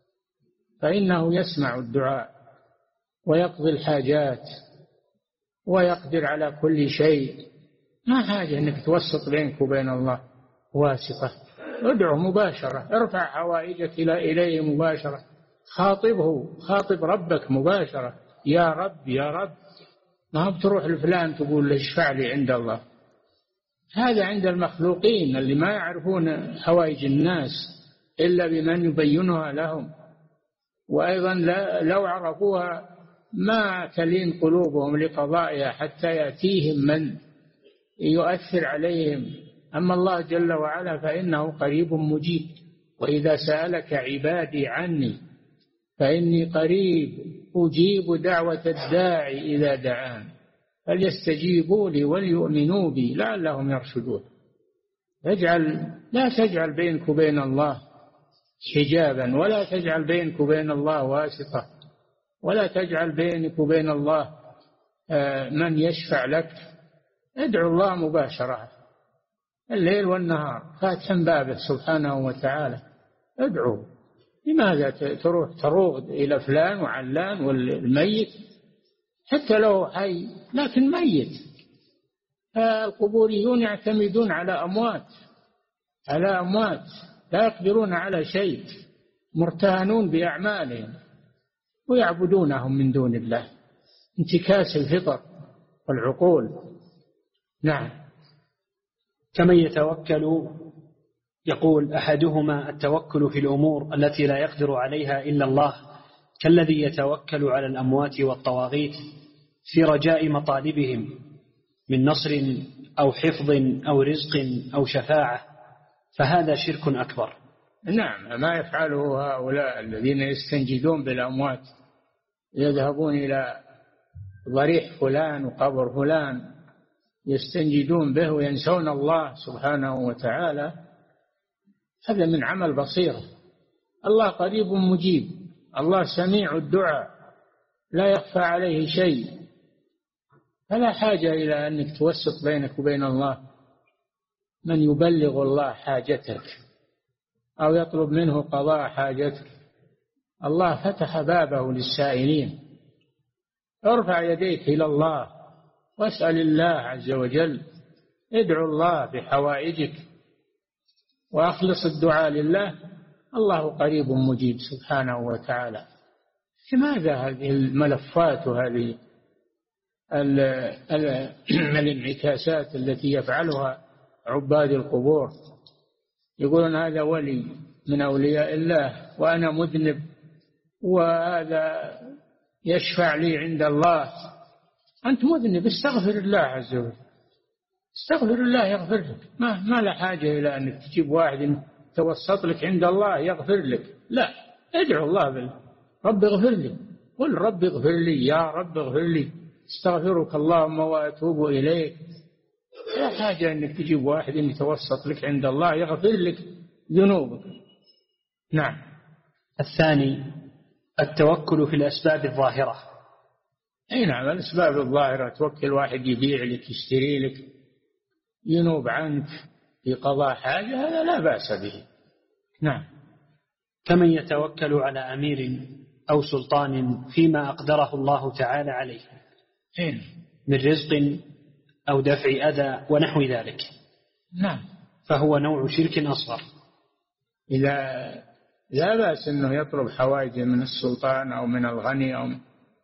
فإنه يسمع الدعاء ويقضي الحاجات ويقدر على كل شيء، ما حاجة أنك توسط بينك وبين الله واسطة. ادعو مباشرة، ارفع حوائجك إليه مباشرة، خاطب ربك مباشرة، يا رب يا رب، ما بتروح لفلان تقول له اشفع لي عند الله. هذا عند المخلوقين اللي ما يعرفون حوائج الناس إلا بمن يبينها لهم، وأيضا لو عرفوها ما تلين قلوبهم لقضائها حتى يأتيهم من يؤثر عليهم. أما الله جل وعلا فإنه قريب مجيب، وإذا سألك عبادي عني فإني قريب أجيب دعوة الداعي إذا دعان فليستجيبوا لي وليؤمنوا بي لعلهم يرشدون. لا تجعل بينك وبين الله حجابا، ولا تجعل بينك وبين الله واسطة، ولا تجعل بينك وبين الله من يشفع لك. ادعو الله مباشرة الليل والنهار فاتحا بابه سبحانه وتعالى، ادعو. لماذا تروح إلى فلان وعلان والميت حتى لو حي لكن ميت؟ القبوريون يعتمدون على أموات لا يقدرون على شيء، مرتهنون بأعمالهم ويعبدونهم من دون الله، انتكاس الفطر والعقول. نعم. كمن يتوكل، يقول: أحدهما التوكل في الأمور التي لا يقدر عليها إلا الله، كالذي يتوكل على الأموات والطواغيت في رجاء مطالبهم من نصر أو حفظ أو رزق أو شفاعة، فهذا شرك أكبر. نعم، ما يفعله هؤلاء الذين يستنجدون بالأموات، يذهبون إلى ضريح فلان وقبر فلان يستنجدون به وينسون الله سبحانه وتعالى، هذا من عمل بصيرة. الله قريب مجيب، الله سميع الدعاء لا يخفى عليه شيء، فلا حاجة إلى أنك توسط بينك وبين الله من يبلغ الله حاجتك أو يطلب منه قضاء حاجتك. الله فتح بابه للسائلين. ارفع يديك إلى الله واسأل الله عز وجل، ادعو الله بحوائجك وأخلص الدعاء لله، الله قريب مجيب سبحانه وتعالى. لماذا هذه الملفات وهذه الانعكاسات التي يفعلها عباد القبور؟ يقولون هذا ولي من أولياء الله وأنا مذنب وهذا يشفع لي عند الله. أنت مذنب، استغفر الله عز وجل، استغفر الله يغفر لك. ما لا حاجة إلى أن تجيب واحد توسط لك عند الله يغفر لك، لا، ادعو الله رب اغفر لي، قل رب اغفر لي، يا رب اغفر لي، استغفرك اللهم وأتوب إليك. لا حاجة أنك تجيب واحد يتوسط لك عند الله يغفر لك ذنوبك. نعم. الثاني التوكل في الأسباب الظاهرة. أي نعم، الأسباب الظاهرة، توكل واحد يبيع لك يشتري لك ينوب عنك في قضاء حاجة، هذا لا بأس به. نعم. كمن يتوكل على أمير أو سلطان فيما أقدره الله تعالى عليه من رزق أو دفع أذى ونحو ذلك. نعم. فهو نوع شرك أصغر. إذا لا بأس أنه يطلب حوائج من السلطان أو من الغني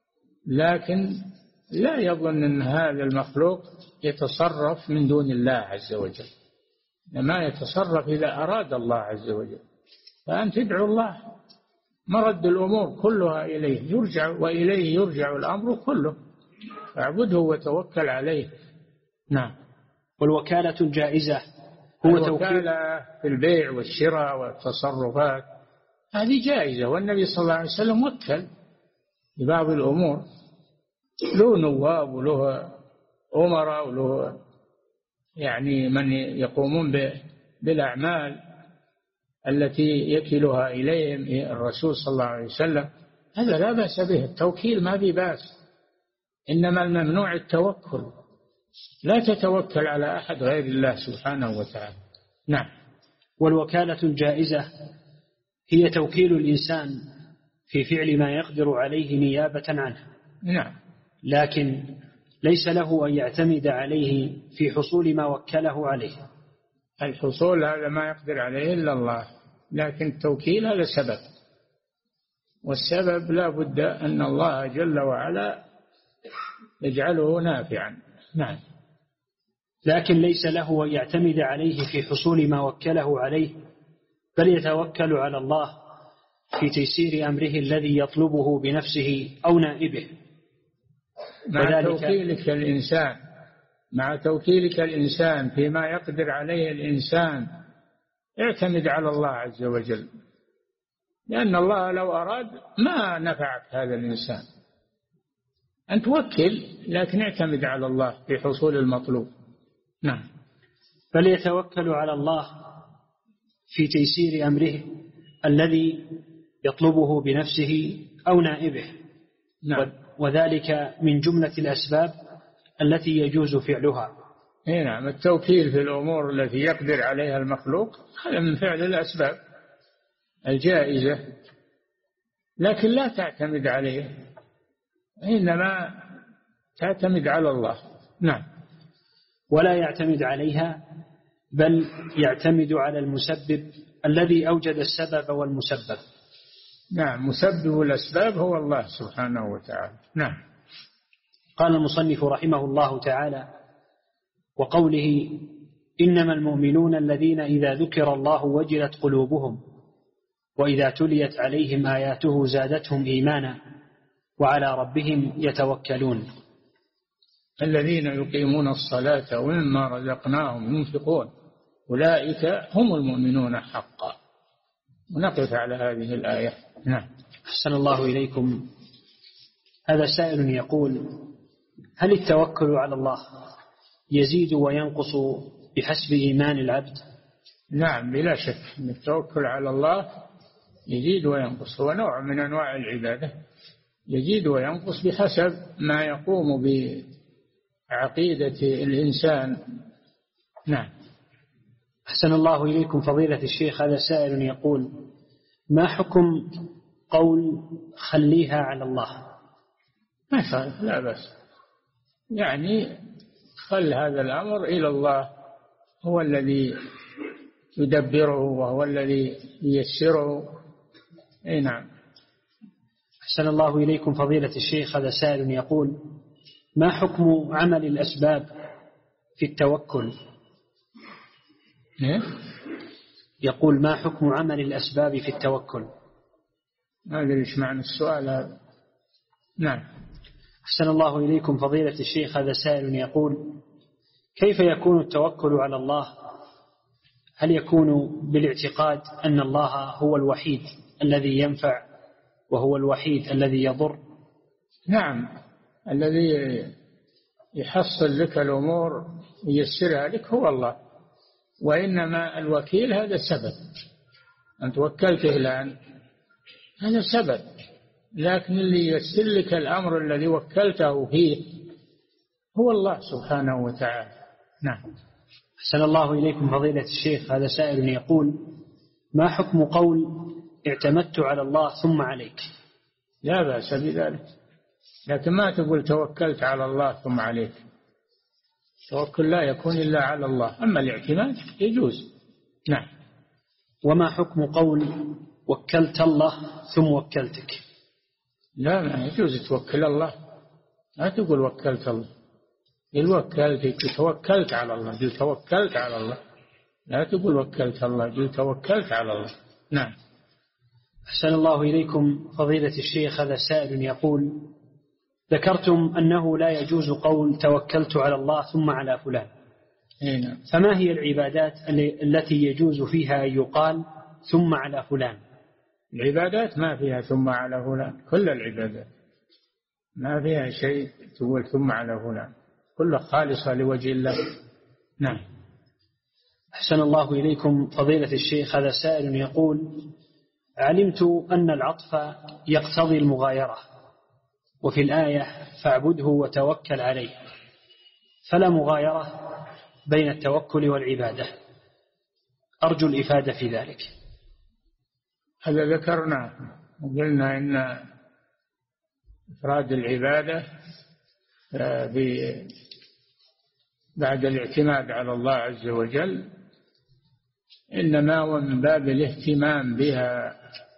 لكن لا يظن أن هذا المخلوق يتصرف من دون الله عز وجل، ما يتصرف إذا أراد الله عز وجل. فأنت تدعو الله، مرد الأمور كلها إليه يرجع، وإليه يرجع الأمر كله، فاعبده وتوكل عليه. نعم. والوكالة الجائزة هو الوكالة في البيع والشراء والتصرفات، هذه جائزة، والنبي صلى الله عليه وسلم وكل لبعض الأمور، له نواب وله أمراء وله يعني من يقومون بالأعمال التي يكلها إليهم الرسول صلى الله عليه وسلم. هذا لا بأس به، التوكيل ما به بأس، إنما الممنوع التوكل، لا تتوكل على أحد غير الله سبحانه وتعالى. نعم. والوكالة الجائزة هي توكيل الإنسان في فعل ما يقدر عليه نيابة عنه. نعم. لكن ليس له أن يعتمد عليه في حصول ما وكله عليه. الحصول هذا ما يقدر عليه إلا الله، لكن التوكيل هذا سبب، والسبب لا بد أن الله جل وعلا يجعله نافعا. نعم. لكن ليس له أن يعتمد عليه في حصول ما وكله عليه، بل يتوكل على الله في تيسير أمره الذي يطلبه بنفسه أو نائبه. مع توكيلك الإنسان فيما يقدر عليه الإنسان، اعتمد على الله عز وجل، لأن الله لو أراد ما نفعك هذا الإنسان. أن توكل لكن اعتمد على الله في حصول المطلوب. نعم. بل يتوكل على الله في تيسير أمره الذي يطلبه بنفسه أو نائبه. نعم. وذلك من جملة الأسباب التي يجوز فعلها. نعم. التوكيل في الأمور التي يقدر عليها المخلوق هذا من فعل الأسباب الجائزة، لكن لا تعتمد عليه، إنما تعتمد على الله. نعم. ولا يعتمد عليها، بل يعتمد على المسبب الذي أوجد السبب والمسبب. نعم. مسبب الأسباب هو الله سبحانه وتعالى. نعم. قال المصنف رحمه الله تعالى: وقوله إنما المؤمنون الذين إذا ذكر الله وجلت قلوبهم وإذا تليت عليهم آياته زادتهم إيمانا وعلى ربهم يتوكلون. الذين يقيمون الصلاة ومما رزقناهم ينفقون أولئك هم المؤمنون حقا. ونقف على هذه الآية. نعم. أحسن الله إليكم. هذا سائل يقول: هل التوكل على الله يزيد وينقص بحسب إيمان العبد؟ نعم، بلا شك أن التوكل على الله يزيد وينقص، هو نوع من أنواع العبادة، يزيد وينقص بحسب ما يقوم بعقيدة الإنسان. نعم. أحسن الله إليكم فضيلة الشيخ. هذا سائل يقول: ما حكم قول خليها على الله؟ ما شاء لا بأس، يعني خل هذا الأمر إلى الله، هو الذي يدبره وهو الذي ييسره. أي نعم. أحسن الله إليكم فضيلة الشيخ. هذا سائل يقول: ما حكم عمل الأسباب في التوكل؟ يقول: ما حكم عمل الأسباب في التوكل؟ ما أدري إيش معنى السؤال هذا. نعم. أحسن الله إليكم فضيلة الشيخ، هذا سائل يقول: كيف يكون التوكل على الله؟ هل يكون بالاعتقاد أن الله هو الوحيد الذي ينفع وهو الوحيد الذي يضر؟ نعم، الذي يحصل لك الأمور وييسرها لك هو الله، وإنما الوكيل هذا سبب، أنت وكلته الآن هذا سبب، لكن اللي ييسر لك الأمر الذي وكلته فيه هو الله سبحانه وتعالى. نعم. أحسن الله إليكم فضيلة الشيخ، هذا سائل يقول: ما حكم قول اعتمدت على الله ثم عليك؟ لا بأس بذلك، لكن ما تقول توكلت على الله ثم عليك. التوكل لا يكون إلا على الله، أما الاعتماد يجوز. نعم. وما حكم قول وكلت الله ثم وكلتك؟ لا، ما يجوز توكل الله، لا تقول وكلت الله، قل وكلتك، توكلت على الله، قل توكلت على الله، لا تقول وكلت الله، قل توكلت على الله. نعم. أحسن الله إليكم فضيلة الشيخ، هذا سائل يقول: ذكرتم أنه لا يجوز قول توكلت على الله ثم على فلان، فما هي العبادات التي يجوز فيها أن يقال ثم على فلان؟ العبادات ما فيها ثم على فلان، كل العبادات ما فيها شيء تقول ثم على فلان، كلها خالصة لوجه الله. نعم. أحسن الله إليكم فضيلة الشيخ، هذا سائل يقول: علمت أن العطف يقتضي المغايرة، وفي الآية فاعبده وتوكل عليه، فلا مغايرة بين التوكل والعبادة، أرجو الإفادة في ذلك. هذا ذكرنا وقلنا إن إفراد العبادة بعد الاعتماد على الله عز وجل إنما هو من باب الاهتمام بها.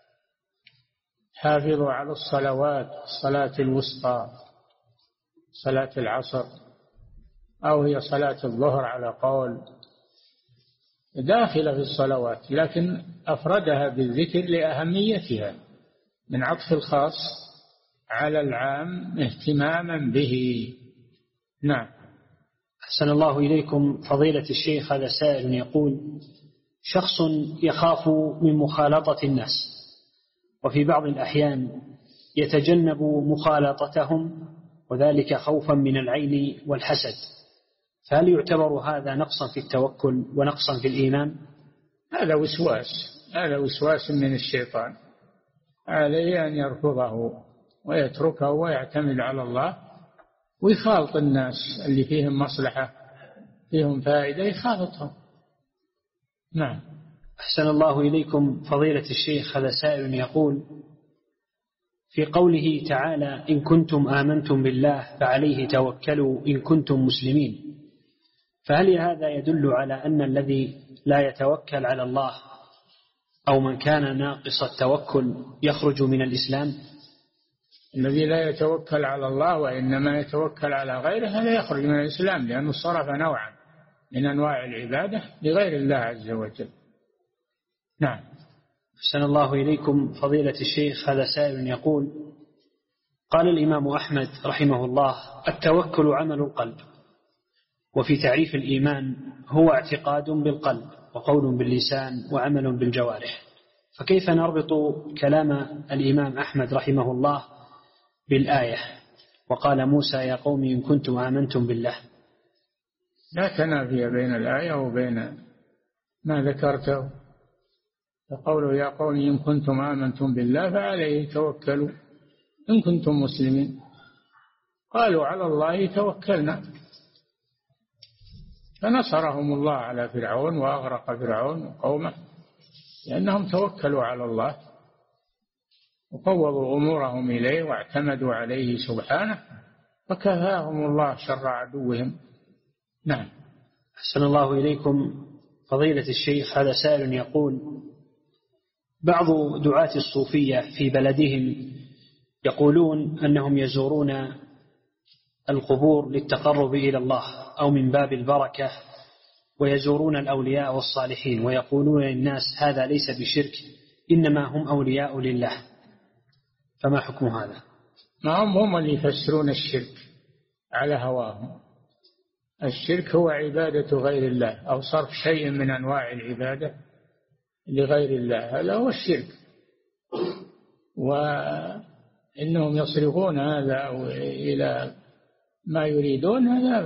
حافظوا على الصلوات، الصلاة الوسطى، صلاة العصر، أو هي صلاة الظهر على قول، داخلة في الصلوات، لكن أفردها بالذكر لأهميتها من عطف الخاص على العام اهتماما به. نعم. أحسن الله إليكم فضيلة الشيخ، هذا سائل يقول: شخص يخاف من مخالطة الناس، وفي بعض الأحيان يتجنب مخالطتهم، وذلك خوفا من العين والحسد، فهل يعتبر هذا نقصا في التوكل ونقصا في الإيمان؟ هذا وسواس من الشيطان، عليه أن يرفضه ويتركه ويعتمد على الله، ويخالط الناس اللي فيهم مصلحة فيهم فائدة يخالطهم. نعم. أحسن الله إليكم فضيلة الشيخ، هذا سائل يقول: في قوله تعالى إن كنتم آمنتم بالله فعليه توكلوا إن كنتم مسلمين، فهل هذا يدل على أن الذي لا يتوكل على الله أو من كان ناقص التوكل يخرج من الإسلام؟ الذي لا يتوكل على الله وإنما يتوكل على غيره هذا يخرج من الإسلام، لأنه صرف نوعا من أنواع العبادة لغير الله عز وجل. نعم. أحسن الله إليكم فضيلة الشيخ، هذا سائل يقول: قال الإمام أحمد رحمه الله: التوكل عمل القلب، وفي تعريف الإيمان هو اعتقاد بالقلب وقول باللسان وعمل بالجوارح، فكيف نربط كلام الإمام أحمد رحمه الله بالآية وقال موسى يا قوم إن كنتم آمنتم بالله؟ لا تنافي بين الآية وبين ما ذكرته. فقوله يا قوم إن كنتم آمنتم بالله فعليه توكلوا إن كنتم مسلمين، قالوا على الله توكلنا، فنصرهم الله على فرعون وأغرق فرعون وقومه لأنهم توكلوا على الله وفوضوا أمورهم إليه واعتمدوا عليه سبحانه، فكفاهم الله شر عدوهم. نعم. أحسن الله إليكم فضيلة الشيخ، هذا سائل يقول: بعض دعاة الصوفية في بلدهم يقولون أنهم يزورون القبور للتقرب إلى الله أو من باب البركة ويزورون الأولياء والصالحين ويقولون للناس هذا ليس بشرك إنما هم أولياء لله، فما حكم هذا؟ ما هم اللي يفسرون الشرك على هواهم. الشرك هو عبادة غير الله أو صرف شيء من أنواع العبادة لغير الله، هذا هو الشرك. وإنهم يصرفون هذا إلى ما يريدون، هذا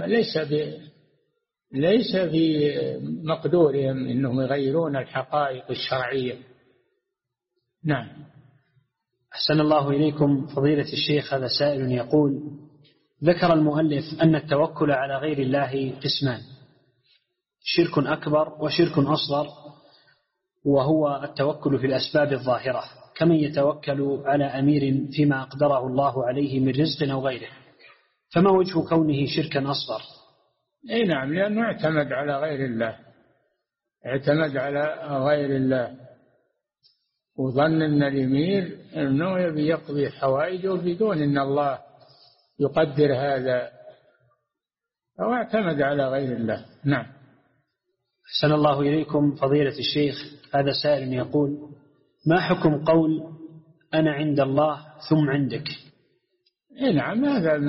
ليس في مقدورهم إنهم يغيرون الحقائق الشرعية. نعم. أحسن الله إليكم فضيلة الشيخ، هذا سائل يقول: ذكر المؤلف أن التوكل على غير الله قسمان: شرك أكبر وشرك أصغر، وهو التوكل في الأسباب الظاهرة كمن يتوكل على أمير فيما أقدره الله عليه من رزق أو غيره، فما وجه كونه شركا أصغر؟ أي نعم، لأنه اعتمد على غير الله، اعتمد على غير الله وظن أن الأمير أنه يبي يقضي حوائجه بدون أن الله يقدر هذا، أو اعتمد على غير الله. نعم. أحسن الله إليكم فضيلة الشيخ، هذا سائل يقول: ما حكم قول أنا عند الله ثم عندك؟ نعم، هذا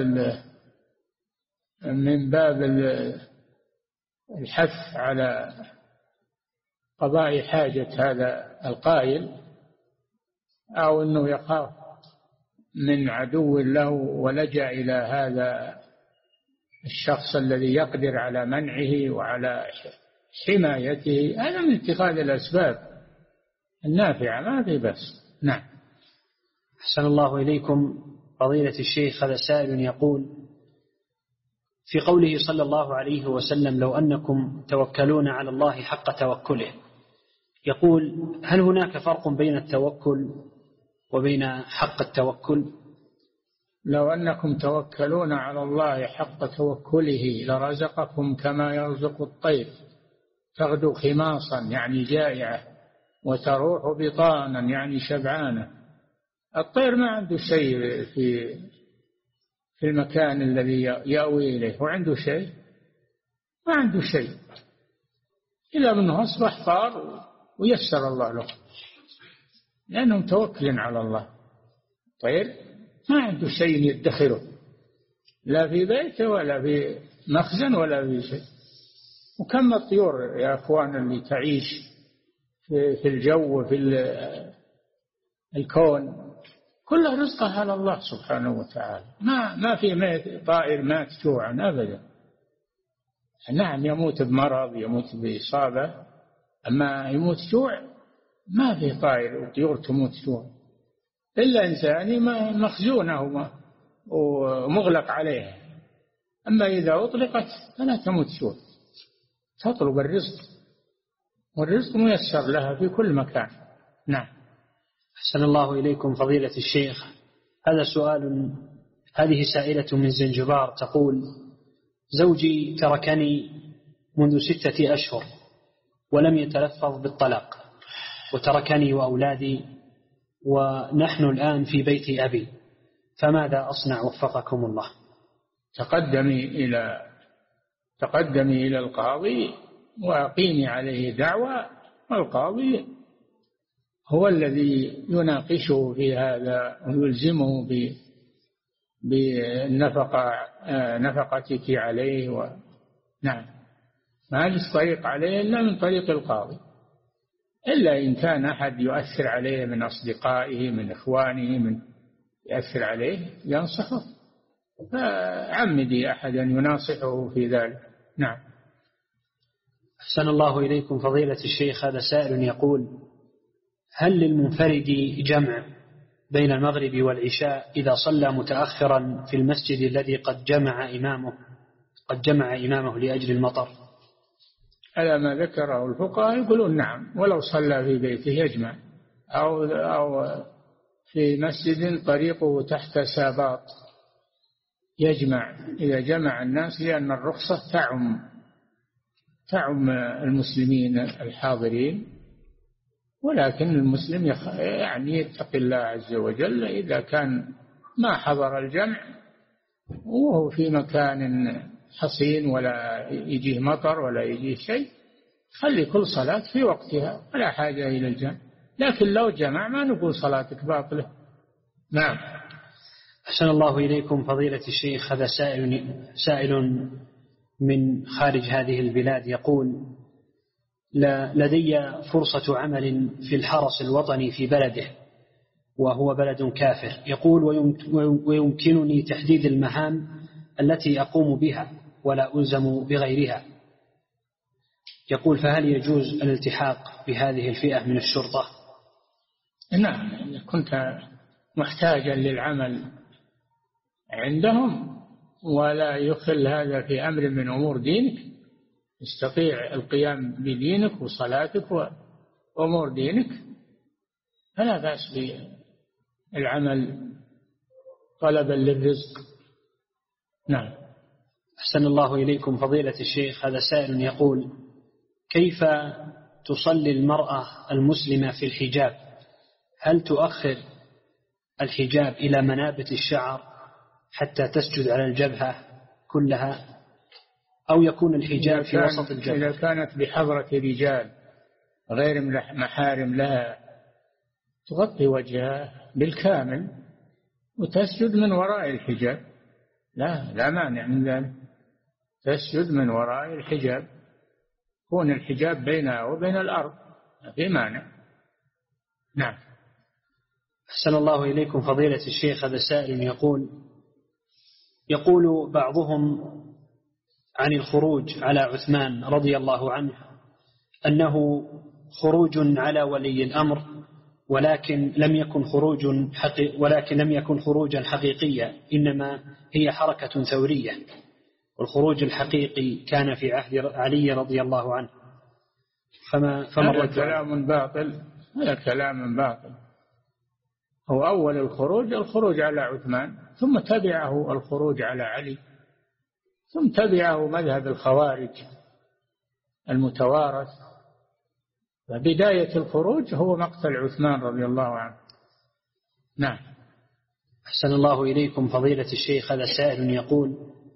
من باب الحث على قضاء حاجة هذا القائل، أو أنه يخاف من عدو له ولجأ إلى هذا الشخص الذي يقدر على منعه وعلى حمايته، هذا من اتخاذ الأسباب النافعة، ما في بس. نعم. أحسن الله إليكم فضيلة الشيخ، هذا سائل يقول: في قوله صلى الله عليه وسلم لو أنكم توكلون على الله حق توكله، يقول: هل هناك فرق بين التوكل وبين حق التوكل؟ لو أنكم توكلون على الله حق توكله لرزقكم كما يرزق الطير تغدو خماصا يعني جائعة وتروح بطانا يعني شبعانة. الطير ما عنده شيء في المكان الذي يأوي إليه، وعنده شيء؟ ما عنده شيء، إلا أنه أصبح طار ويسر الله له، لأنهم توكلين على الله. طير ما عنده شيء يدخره، لا في بيته ولا في مخزن ولا في شيء. وكم الطيور يا أخوان اللي تعيش في الجو وفي الكون، كلها رزقها على الله سبحانه وتعالى. ما في طائر مات جوعا أبدا. نعم، يموت بمرض، يموت بإصابة، أما يموت جوع ما في طائر وطيور تموت جوع، إلا إنسان مخزونه ومغلق عليه. أما إذا أطلقت فلا تموت جوع، تطلب الرزق، والرزق ميسر لها في كل مكان. نعم. أحسن الله إليكم فضيلة الشيخ، هذا سؤال. هذه سائلة من زنجبار تقول: زوجي تركني منذ 6 أشهر ولم يتلفظ بالطلاق، وتركني وأولادي، ونحن الآن في بيت أبي، فماذا أصنع وفقكم الله؟ تقدمي إلى القاضي وأقيمي عليه دعوى، والقاضي هو الذي يناقشه في هذا ويلزمه نفقتك عليه. نعم، ما ليس طريق عليه إلا من طريق القاضي، إلا إن كان أحد يؤثر عليه من أصدقائه من إخوانه يؤثر عليه ينصحه، فعمدي أحدا يناصحه في ذلك. نعم. أحسن الله إليكم فضيلة الشيخ، هذا سائل يقول: هل للمنفرد جمع بين المغرب والعشاء إذا صلى متأخرا في المسجد الذي قد جمع إمامه لأجل المطر؟ على ما ذكره الفقهاء يقولون نعم، ولو صلى في بيته يجمع، أو في مسجد طريقه تحت ساباط يجمع إذا جمع الناس، لأن الرخصة تعم المسلمين الحاضرين، ولكن المسلم يعني يتقي الله عز وجل إذا كان ما حضر الجمع وهو في مكان حصين ولا يجيه مطر ولا يجيه شيء، خلي كل صلاة في وقتها ولا حاجة إلى الجمع. لكن لو جمع ما نقول صلاتك باطلة. نعم. أحسن الله إليكم فضيلة الشيخ. هذا سائل من خارج هذه البلاد يقول: لدي فرصة عمل في الحرس الوطني في بلده وهو بلد كافر، يقول: ويمكنني تحديد المهام التي أقوم بها ولا ألزم بغيرها. يقول: فهل يجوز الالتحاق بهذه الفئة من الشرطة؟ نعم، إذا كنت محتاجا للعمل عندهم ولا يخل هذا في أمر من أمور دينك، تستطيع القيام بدينك وصلاتك وأمور دينك، فلا بأس بالعمل طلبا للرزق. نعم. أحسن الله إليكم فضيلة الشيخ. هذا سائل يقول: كيف تصلي المرأة المسلمة في الحجاب؟ هل تؤخر الحجاب إلى منابت الشعر حتى تسجد على الجبهة كلها، أو يكون الحجاب في وسط الجبهة؟ إذا كانت بحضرة رجال غير محارم لها تغطي وجهها بالكامل وتسجد من وراء الحجاب، لا مانع من ذلك، تسجد من وراء الحجاب، يكون الحجاب بينها وبين الأرض، ما في مانع. نعم. أحسن الله إليكم فضيلة الشيخ. هذا سائل يقول بعضهم عن الخروج على عثمان رضي الله عنه أنه خروج على ولي الأمر، ولكن لم يكن خروجا حقيقيا، إنما هي حركة ثورية، والخروج الحقيقي كان في عهد علي رضي الله عنه. هذا كلام باطل، هذا كلام باطل. هو أول الخروج على عثمان، ثم تبعه الخروج على علي، ثم تبعه مذهب الخوارج المتوارث. فبداية الخروج هو مقتل عثمان رضي الله عنه. نعم. أحسن الله إليكم فضيلة الشيخ. هذا سائل يقول: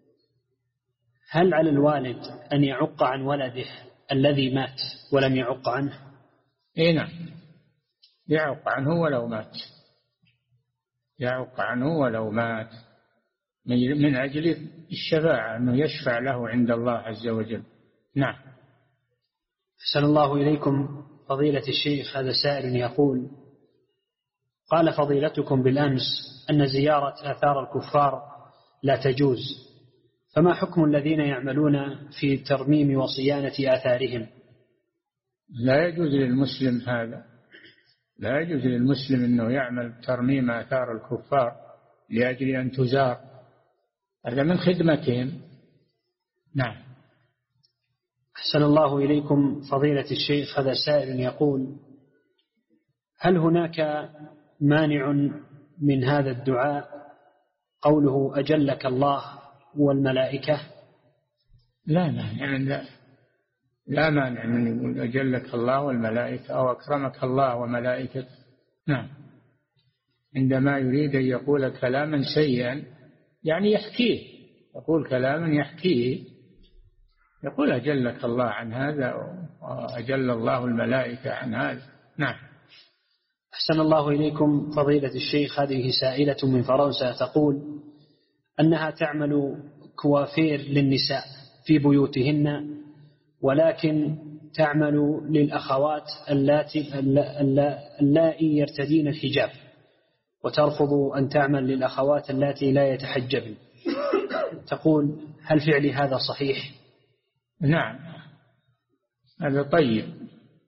هل على الوالد أن يعق عن ولده الذي مات ولم يعق عنه؟ نعم، يعق عنه ولو مات، يعق عنه ولو مات، من أجل الشفاعة، أنه يشفع له عند الله عز وجل. نعم. أحسن الله إليكم فضيلة الشيخ. هذا سائل يقول: قال فضيلتكم بالأمس أن زيارة آثار الكفار لا تجوز، فما حكم الذين يعملون في ترميم وصيانة آثارهم؟ لا يجوز للمسلم هذا، لا يجوز للمسلم أنه يعمل ترميم آثار الكفار لأجل أن تزار، هذا من خدمتهم. نعم. أحسن الله إليكم فضيلة الشيخ. هذا سائل يقول: هل هناك مانع من هذا الدعاء قوله أجلك الله والملائكة؟ لا مانع، لا مانع من يقول أجلك الله والملائكة أو أكرمك الله وملائكته. نعم. عندما يريد أن يقول كلاما سيئا يعني يحكيه، يقول كلاما يحكيه، يقول أجلك الله عن هذا وأجل الله الملائكة عن هذا. نعم. أحسن الله إليكم فضيلة الشيخ. هذه سائلة من فرنسا تقول أنها تعمل كوافير للنساء في بيوتهن، ولكن تعمل للأخوات اللائي يرتدين الحجاب، وترفض أن تعمل للأخوات اللاتي لا يتحجبن. تقول: هل فعلي هذا صحيح؟ نعم، هذا طيب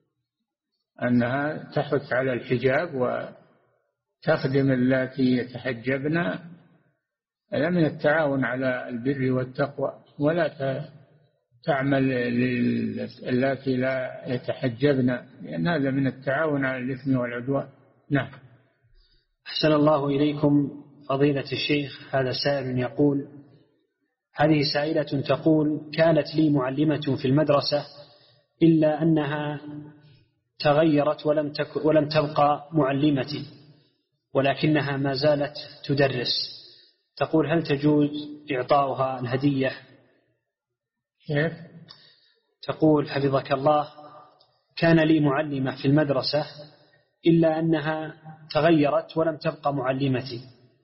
أنها تحث على الحجاب وتخدم اللاتي يتحجبن، هذا من التعاون على البر والتقوى، ولا تعمل اللاتي لا يتحجبن، لأن هذا من التعاون على الإثم والعدوان. نعم. أحسن الله إليكم فضيلة الشيخ. هذا سائل يقول: هذه سائلة تقول: كانت لي معلمة في المدرسة إلا أنها تغيرت ولم تبقى معلمتي، ولكنها ما زالت تدرس. تقول: هل تجوز إعطاؤها الهدية كيف؟ تقول حفظك الله: كان لي معلمة في المدرسة إلا أنها تغيرت ولم تبقى معلمتي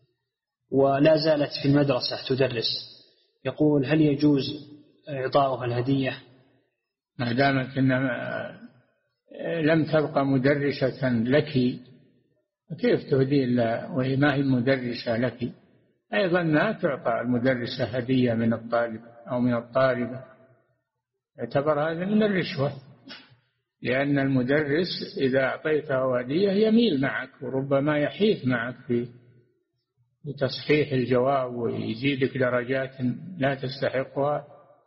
ولا زالت في المدرسة تدرس. يقول: هل يجوز إعطاؤها الهدية؟ ما دامت إنها لم تبقى مدرسة لك كيف تهدي لها وهي ما هي مدرسة لك؟ أيضا لا تعطى المدرسة هدية من الطالب أو من الطالبة، يعتبر هذا من الرشوة، لأن المدرس إذا أعطيته هدية يميل معك وربما يحيف معك في تصحيح الجواب ويزيدك درجات لا تستحقها.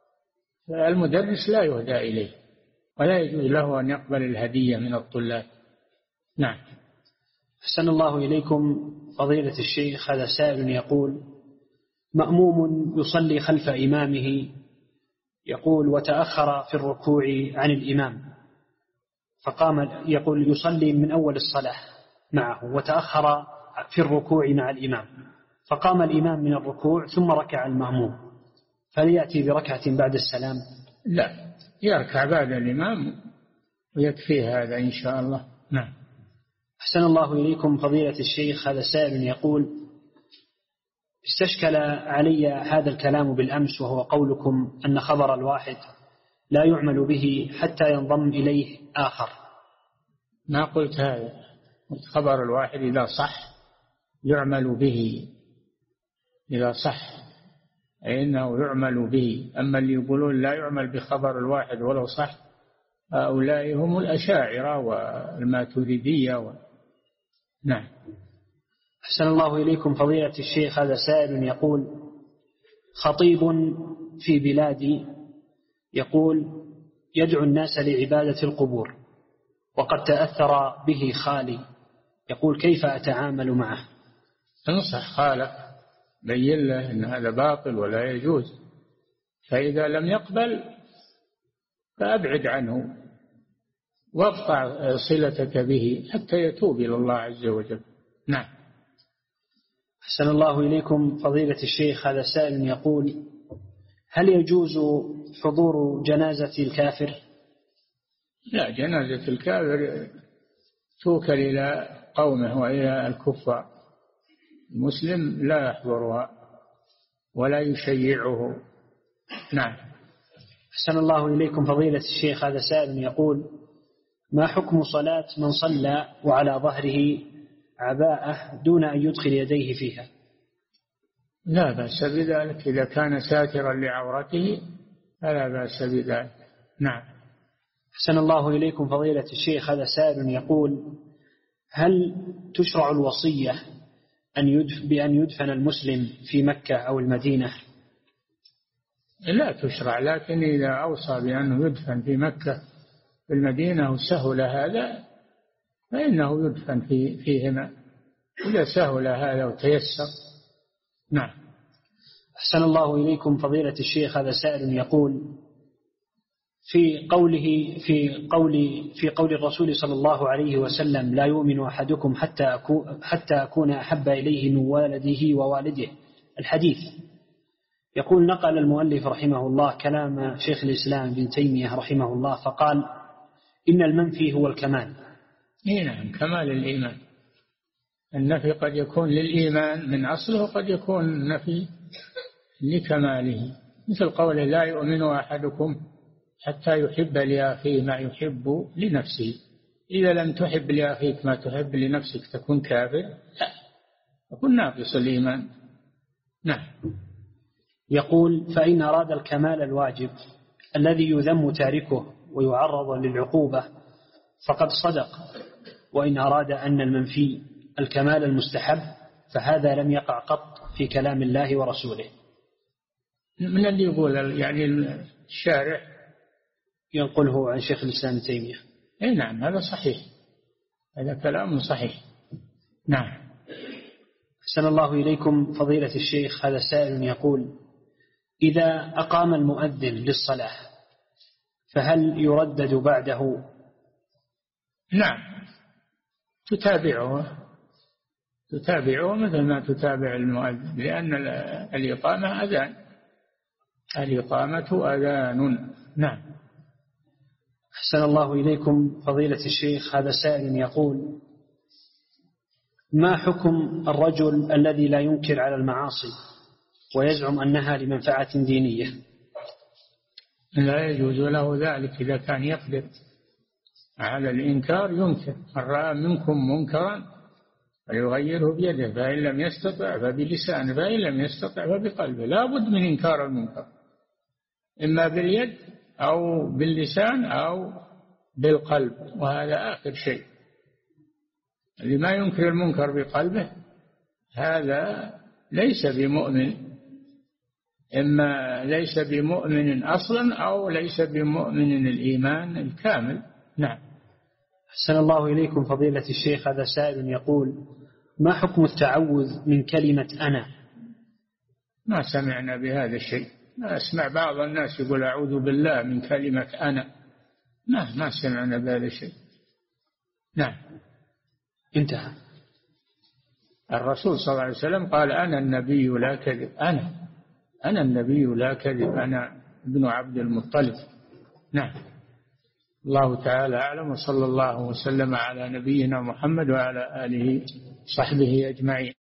فالمدرس لا يهدى إليه ولا يجوز له أن يقبل الهدية من الطلاب. نعم. أحسن الله إليكم فضيلة الشيخ، هذا سائل يقول: مأموم يصلي خلف إمامه، يقول وتأخر في الركوع عن الإمام فقام، يقول يصلي من أول الصلاة معه وتأخر في الركوع مع الإمام، فقام الإمام من الركوع ثم ركع المأموم، فليأتي بركعة بعد السلام؟ لا، يركع بعد الإمام ويكفي هذا إن شاء الله. نعم. أحسن الله إليكم فضيلة الشيخ، هذا سائل يقول: استشكل علي هذا الكلام بالأمس، وهو قولكم أن خبر الواحد لا يعمل به حتى ينضم إليه آخر. ما قلت هذا، قلت خبر الواحد إذا صح يعمل به، إذا صح إنه يعمل به. أما اللي يقولون لا يعمل بخبر الواحد ولو صح هؤلاء هم الأشاعرة والماتريدية نعم. أحسن الله إليكم فضيلة الشيخ، هذا سائل يقول: خطيب في بلادي يقول يدعو الناس لعبادة القبور وقد تأثر به خالي، يقول كيف أتعامل معه؟ انصح خالك، بين له أن هذا باطل ولا يجوز، فإذا لم يقبل فأبعد عنه واقطع صلتك به حتى يتوب إلى الله عز وجل. نعم. أحسن الله إليكم فضيلة الشيخ، هذا سائل يقول: هل يجوز حضور جنازة الكافر؟ لا، جنازة الكافر توكل إلى قومه وإلى الكفار، المسلم لا يحضرها ولا يشيعه. نعم. أحسن الله إليكم فضيلة الشيخ، هذا سائل يقول: ما حكم صلاة من صلى وعلى ظهره عباءة دون أن يدخل يديه فيها؟ لا بأس بذلك، إذا كان ساترا لعورته فلا بأس بذلك. نعم. أحسن الله إليكم فضيلة الشيخ، هذا سائل يقول: هل تشرع الوصية بأن يدفن المسلم في مكة أو المدينة؟ لا تشرع، لكن إذا أوصى بأنه يدفن في مكة في المدينة وسهل هذا فإنه يدفن فيهما، إذا سهل هذا وتيسر. نعم. أحسن الله إليكم فضيلة الشيخ، هذا سائل يقول: في قول الرسول صلى الله عليه وسلم لا يؤمن أحدكم حتى أكون أحب إليه من والده ووالده، الحديث، يقول نقل المؤلف رحمه الله كلام شيخ الإسلام ابن تيمية رحمه الله فقال: إن المنفي هو الكمال. نعم، كمال الإيمان. النفي قد يكون للإيمان من أصله وقد يكون نفي لكماله، مثل قوله لا يؤمن أحدكم حتى يحب لأخيه ما يحب لنفسه. إذا لم تحب لأخيك ما تحب لنفسك تكون كافر، لا، تكون ناقص الإيمان. نعم. يقول: فإن أراد الكمال الواجب الذي يذم تاركه ويعرض للعقوبة فقد صدق، وإن أراد أن المنفي الكمال المستحب فهذا لم يقع قط في كلام الله ورسوله. من اللي يقول يعني الشارع ينقله عن شيخ الإسلام تيمية. أي نعم، هذا صحيح، هذا كلام صحيح. نعم. أحسن الله إليكم فضيلة الشيخ، هذا سائل يقول: إذا أقام المؤذن للصلاة فهل يردد بعده؟ نعم، تتابعه مثل ما تتابع المؤذن، لأن الإقامة أذان الإقامة أذان. نعم. أحسن الله إليكم فضيلة الشيخ. هذا سائل يقول: ما حكم الرجل الذي لا ينكر على المعاصي ويزعم أنها لمنفعة دينية؟ لا يجوز له ذلك. إذا كان يقدر على الإنكار ينكر. من رأى منكم منكرا فليغيره بيده، فإن لم يستطع فبلسانه، فإن لم يستطع فبقلبه. لا بد من إنكار المنكر، إما باليد أو باللسان أو بالقلب، وهذا آخر شيء. اللي ما ينكر المنكر بقلبه هذا ليس بمؤمن، إما ليس بمؤمن أصلا أو ليس بمؤمن الإيمان الكامل. نعم. أحسن الله إليكم فضيلة الشيخ. هذا سائل يقول: ما حكم التعوذ من كلمة أنا؟ ما سمعنا بهذا الشيء. ما أسمع بعض الناس يقول أعوذ بالله من كلمة أنا. ما سمعنا بهذا الشيء. نعم. انتهى. الرسول صلى الله عليه وسلم قال: أنا النبي لا كذب. أنا النبي لا كذب، أنا ابن عبد المطلب. نعم. الله تعالى أعلم، وصلى الله وسلم على نبينا محمد وعلى آله وصحبه أجمعين.